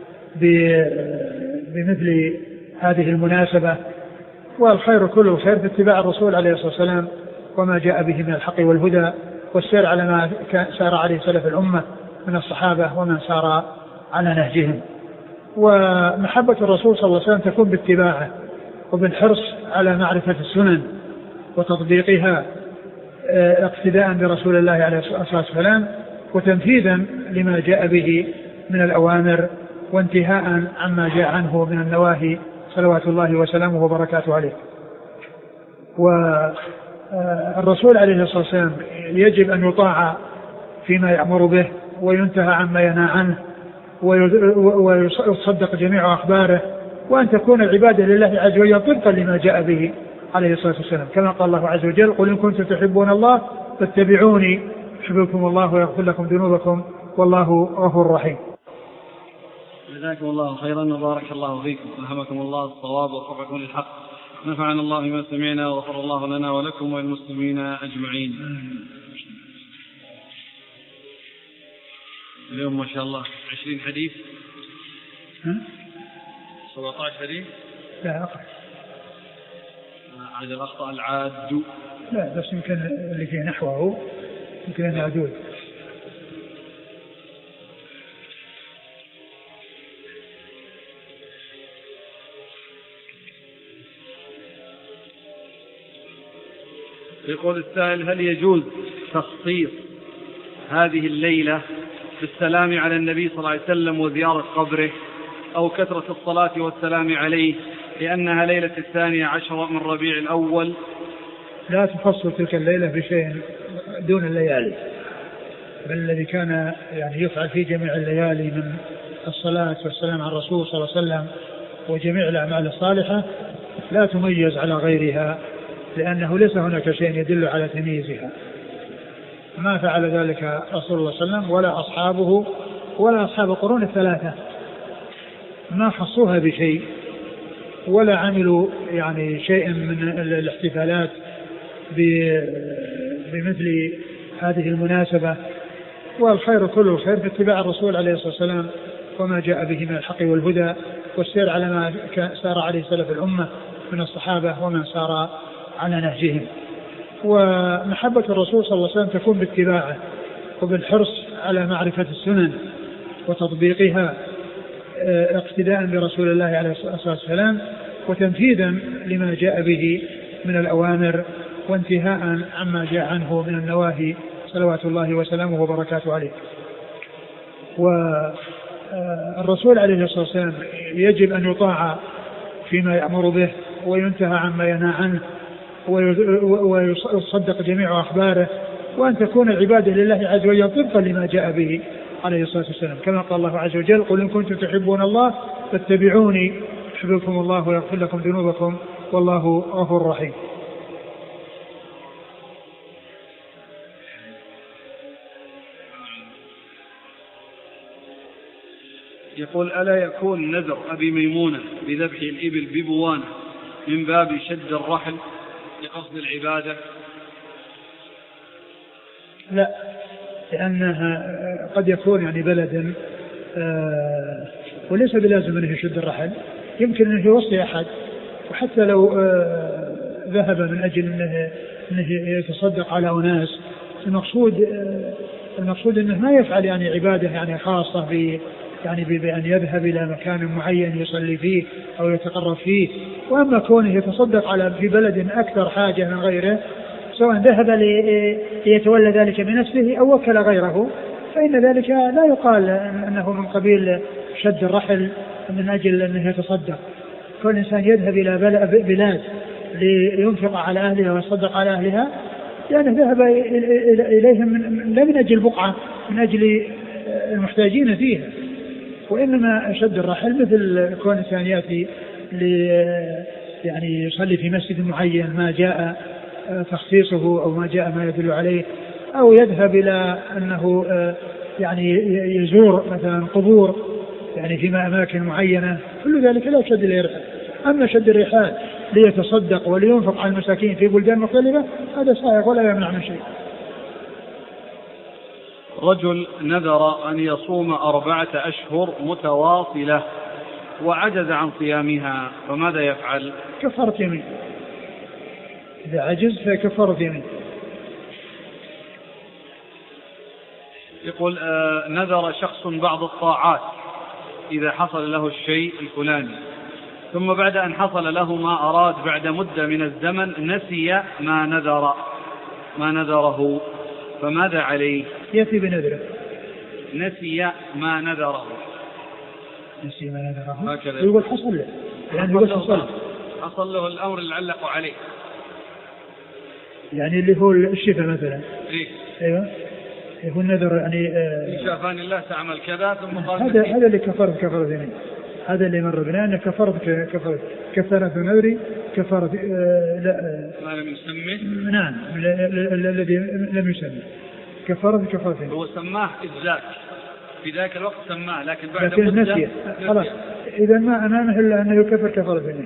بمثل هذه المناسبة. والخير كله خير في اتباع الرسول عليه الصلاة والسلام وما جاء به من الحق والهدى والسير على ما سار عليه سلف الأمة من الصحابة ومن سار على نهجهم. ومحبة الرسول صلى الله عليه وسلم تكون باتباعه وبالحرص على معرفة السنن وتطبيقها اقتداء برسول الله عليه الصلاة والسلام وتنفيذا لما جاء به من الأوامر وانتهاء عما جاء عنه من النواهي صلوات الله وسلامه وبركاته عليه. والرسول عليه الصلاة والسلام يجب أن يطاع فيما يأمر به وينتهى عما ينهى عنه ويصدق جميع أخباره، وأن تكون العبادة لله عز وجل طبقا لما جاء به عليه الصلاة والسلام، كما قال الله عز وجل: قل إن كنتم تحبون الله فاتبعوني يحببكم الله ويغفر لكم ذنوبكم والله غفور رحيم. جزاكم الله خيرا وبارك الله فيكم، ألهمكم الله الصواب ووفقكم للحق، نفعنا الله ما سمعنا وغفر الله لنا ولكم وللمسلمين أجمعين. اليوم ما شاء الله عشرين حديث سبعة عشر حديث. لا أقل. هذا الأخطاء العاد. لا بس يمكن اللي فيه نحوه يمكن أن عدود. يقول السائل: هل يجوز تخصيص هذه الليلة بالسلام على النبي صلى الله عليه وسلم وزيارة قبره أو كثرة الصلاة والسلام عليه لأنها ليلة الثانية عشر من ربيع الأول؟ لا تخصص تلك الليلة بشيء دون الليالي، بل الذي كان يعني يفعل في جميع الليالي من الصلاة والسلام على الرسول صلى الله عليه وسلم وجميع الأعمال الصالحة لا تميز على غيرها، لأنه ليس هناك شيء يدل على تمييزها. ما فعل ذلك رسول الله صلى الله عليه وسلم ولا أصحابه ولا أصحاب القرون الثلاثة، ما خصوها بشيء ولا عملوا يعني شيئا من الاحتفالات بمثل هذه المناسبة. والخير كله خير في اتباع الرسول عليه الصلاة والسلام وما جاء به من الحق والهدى والسير على ما سار عليه سلف الأمة من الصحابة ومن سار على نهجهم. ومحبة الرسول صلى الله عليه وسلم تكون باتباعه وبالحرص على معرفة السنن وتطبيقها اقتداء برسول الله عليه الصلاة والسلام وتنفيذا لما جاء به من الأوامر وانتهاء عما جاء عنه من النواهي صلوات الله وسلامه وبركاته عليه. والرسول عليه الصلاة والسلام يجب أن يطاع فيما يأمر به وينتهى عما ينهى عنه ويصدق جميع أخباره، وأن تكون العبادة لله عز وجل طبقا لما جاء به عليه الصلاة والسلام، كما قال الله عز وجل: قل إن كنتم تحبون الله فاتبعوني يحببكم الله ويغفر لكم ذنوبكم والله غفور رحيم. يقول ألا يكون نذر أبي ميمونة بذبح الإبل ببوانة من باب شد الرحل لقصد العبادة؟ لا، لأنها قد يكون يعني بلد آه وليس بلازم أنه يشد الرحل، يمكن أنه يوصي أحد، وحتى لو آه ذهب من أجل أنه, إنه يتصدق على أناس، المقصود آه المقصود أنه ما يفعل يعني عبادة يعني خاصة ب يعني بأن يذهب إلى مكان معين يصلي فيه أو يتقرب فيه. وأما كونه يتصدق على في بلد أكثر حاجة من غيره، سواء ذهب ليتولى ذلك بنفسه أو وكل غيره، فإن ذلك لا يقال أنه من قبيل شد الرحل من أجل أنه يتصدق. كل إنسان يذهب إلى بلاد لينفق على أهلها ويصدق على أهلها، يعني ذهب إليهم لا من أجل بقعة، من أجل المحتاجين فيها. وإنما شد الرحل مثل كون إنسان يأتي يعني يصلي في مسجد معين ما جاء تخصيصه أو ما جاء ما يدل عليه، أو يذهب إلى أنه يعني يزور مثلا قبور يعني في أماكن معينة، كل ذلك لا شد الرحال. أما شد الرحال ليتصدق ولينفق على المساكين في بلدان مختلفة هذا سائغ ولا يمنع من شيء. رجل نذر أن يصوم أربعة أشهر متواصلة وعجز عن صيامها، فماذا يفعل؟ كفارة يمين، إذا عجز فكفارة يمين. يقول آه نذر شخص بعض الطاعات إذا حصل له الشيء الفلاني، ثم بعد أن حصل له ما أراد بعد مدة من الزمن نسي ما نذر ما نذره، فماذا عليه؟ يأتي بنذره. نسي ما نذره نسي ما نذره يقول حصل له، يعني يقول حصل حصل له الأمر اللي علقوا عليه، يعني اللي هو الشفاء مثلا. إيه؟ أيوة، يقول نذر يعني إن شافان الله تعمل كذا ثم قال هذا هذا اللي كفرت كفرة ذنب، هذا اللي مر بنا أن كفرت كفرت كفارة نذري كفارة آه لا ما لم يسميه. نعم الذي لم يسميه كفارة كفارة ذنب. هو سماه إزاك في ذاك الوقت سماه، لكن بعد لكن مدة نسي خلاص، إذا ما أمامه إلا أنه يكفر كفارة ذنب.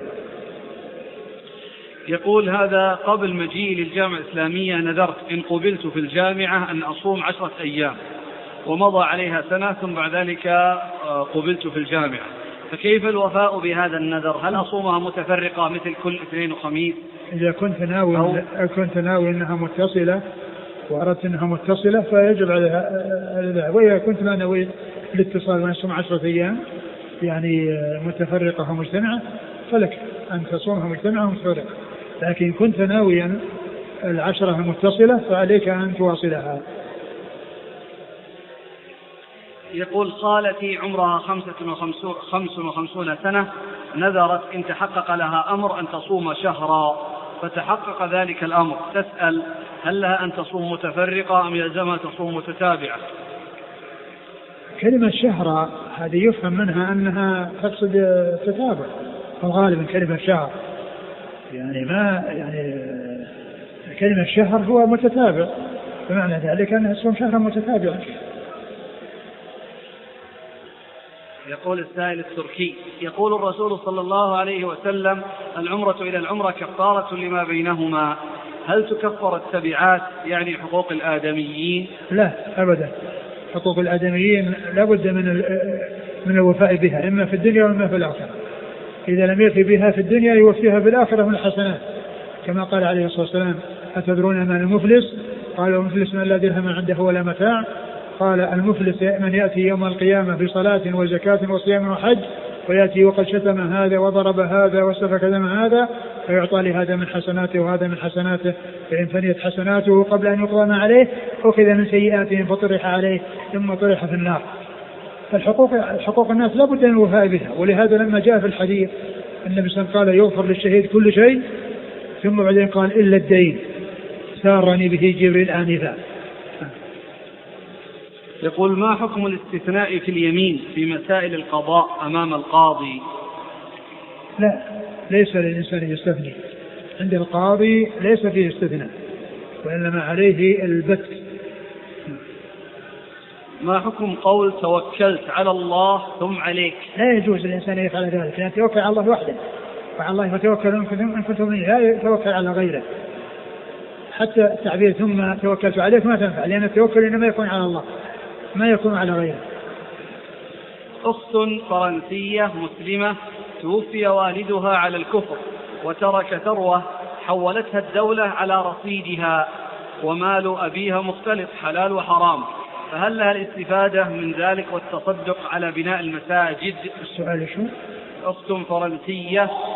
يقول هذا قبل مجيء للجامعة الإسلامية نذرت إن قبلت في الجامعة أن أصوم عشرة أيام، ومضى عليها سنة ثم بعد ذلك قبلت في الجامعة، فكيف الوفاء بهذا النذر؟ هل أصومها متفرقة مثل كل اثنين وخميس؟ إذا كنت ناوي أو كنت ناوي أنها متصلة وأردت أنها متصلة فيجب عليها، وإذا كنت ما نويت الاتصال ونصوم عشرة أيام يعني متفرقة ومجتمعة فلك أن تصومها مجتمعة ومتفرقة، لكن كنت ناويا العشرة المتصلة فعليك أن تواصلها. يقول خالتي عمرها خمسة وخمسون سنة نذرت إن تحقق لها أمر أن تصوم شهرا فتحقق ذلك الأمر، تسأل هل لها أن تصوم متفرقة أم يلزمها تصوم متتابعة؟ كلمة شهرا هذه يفهم منها أنها تقصد تتابع، فالغالب من كلمة شهر يعني ما يعني كلمة شهر هو متتابع، بمعنى ذلك أنها تصوم شهرا متتابعا. يقول السائل التركي يقول الرسول صلى الله عليه وسلم العمرة إلى العمرة كفارة لما بينهما، هل تكفر التبعات يعني حقوق الآدميين؟ لا أبدا، حقوق الآدميين لابد من من الوفاء بها إما في الدنيا وإما في الآخرة. إذا لم يفي بها في الدنيا يوفيها بالآخرة من الحسنات، كما قال عليه الصلاة والسلام أتدرون من المفلس؟ قال المفلس من لا درهم عنده ولا متاع. قال المفلس من يأتي يوم القيامة بصلاة وزكاة وصيام وحج ويأتي وقد شتم هذا وضرب هذا وسفك دم هذا فيعطى لهذا من حسناته وهذا من حسناته، فإن فنيت حسناته قبل أن يقضى ما عليه أخذ من سيئاتهم فطرح عليه ثم طرح في النار. فالحقوق حقوق الناس لا بد من الوفاء بها، ولهذا لما جاء في الحديث النبي صلى الله عليه وسلم قال يغفر للشهيد كل شيء، ثم بعدين قال إلا الدين سارني به جبريل آنفا. يقول ما حكم الاستثناء في اليمين في مسائل القضاء أمام القاضي؟ لا، ليس للإنسان يستثني عند القاضي، ليس فيه استثناء وإنما عليه البت. ما حكم قول توكلت على الله ثم عليك؟ لا يجوز الإنسان يفعل ذلك، لأن يتوكل على الله وحده، وعلى الله فتوكلوا إن كنتم مؤمنين، لا يتوكل على غيره. حتى التعبير ثم توكلت عليك ما تنفع، لأن التوكل إنما يكون على الله ما يكون على غيره. أخت فرنسية مسلمة توفي والدها على الكفر وترك ثروة حولتها الدولة على رصيدها، ومال أبيها مختلط حلال وحرام، فهل لها الاستفادة من ذلك والتصدق على بناء المساجد؟ السؤال شو؟ أخت فرنسية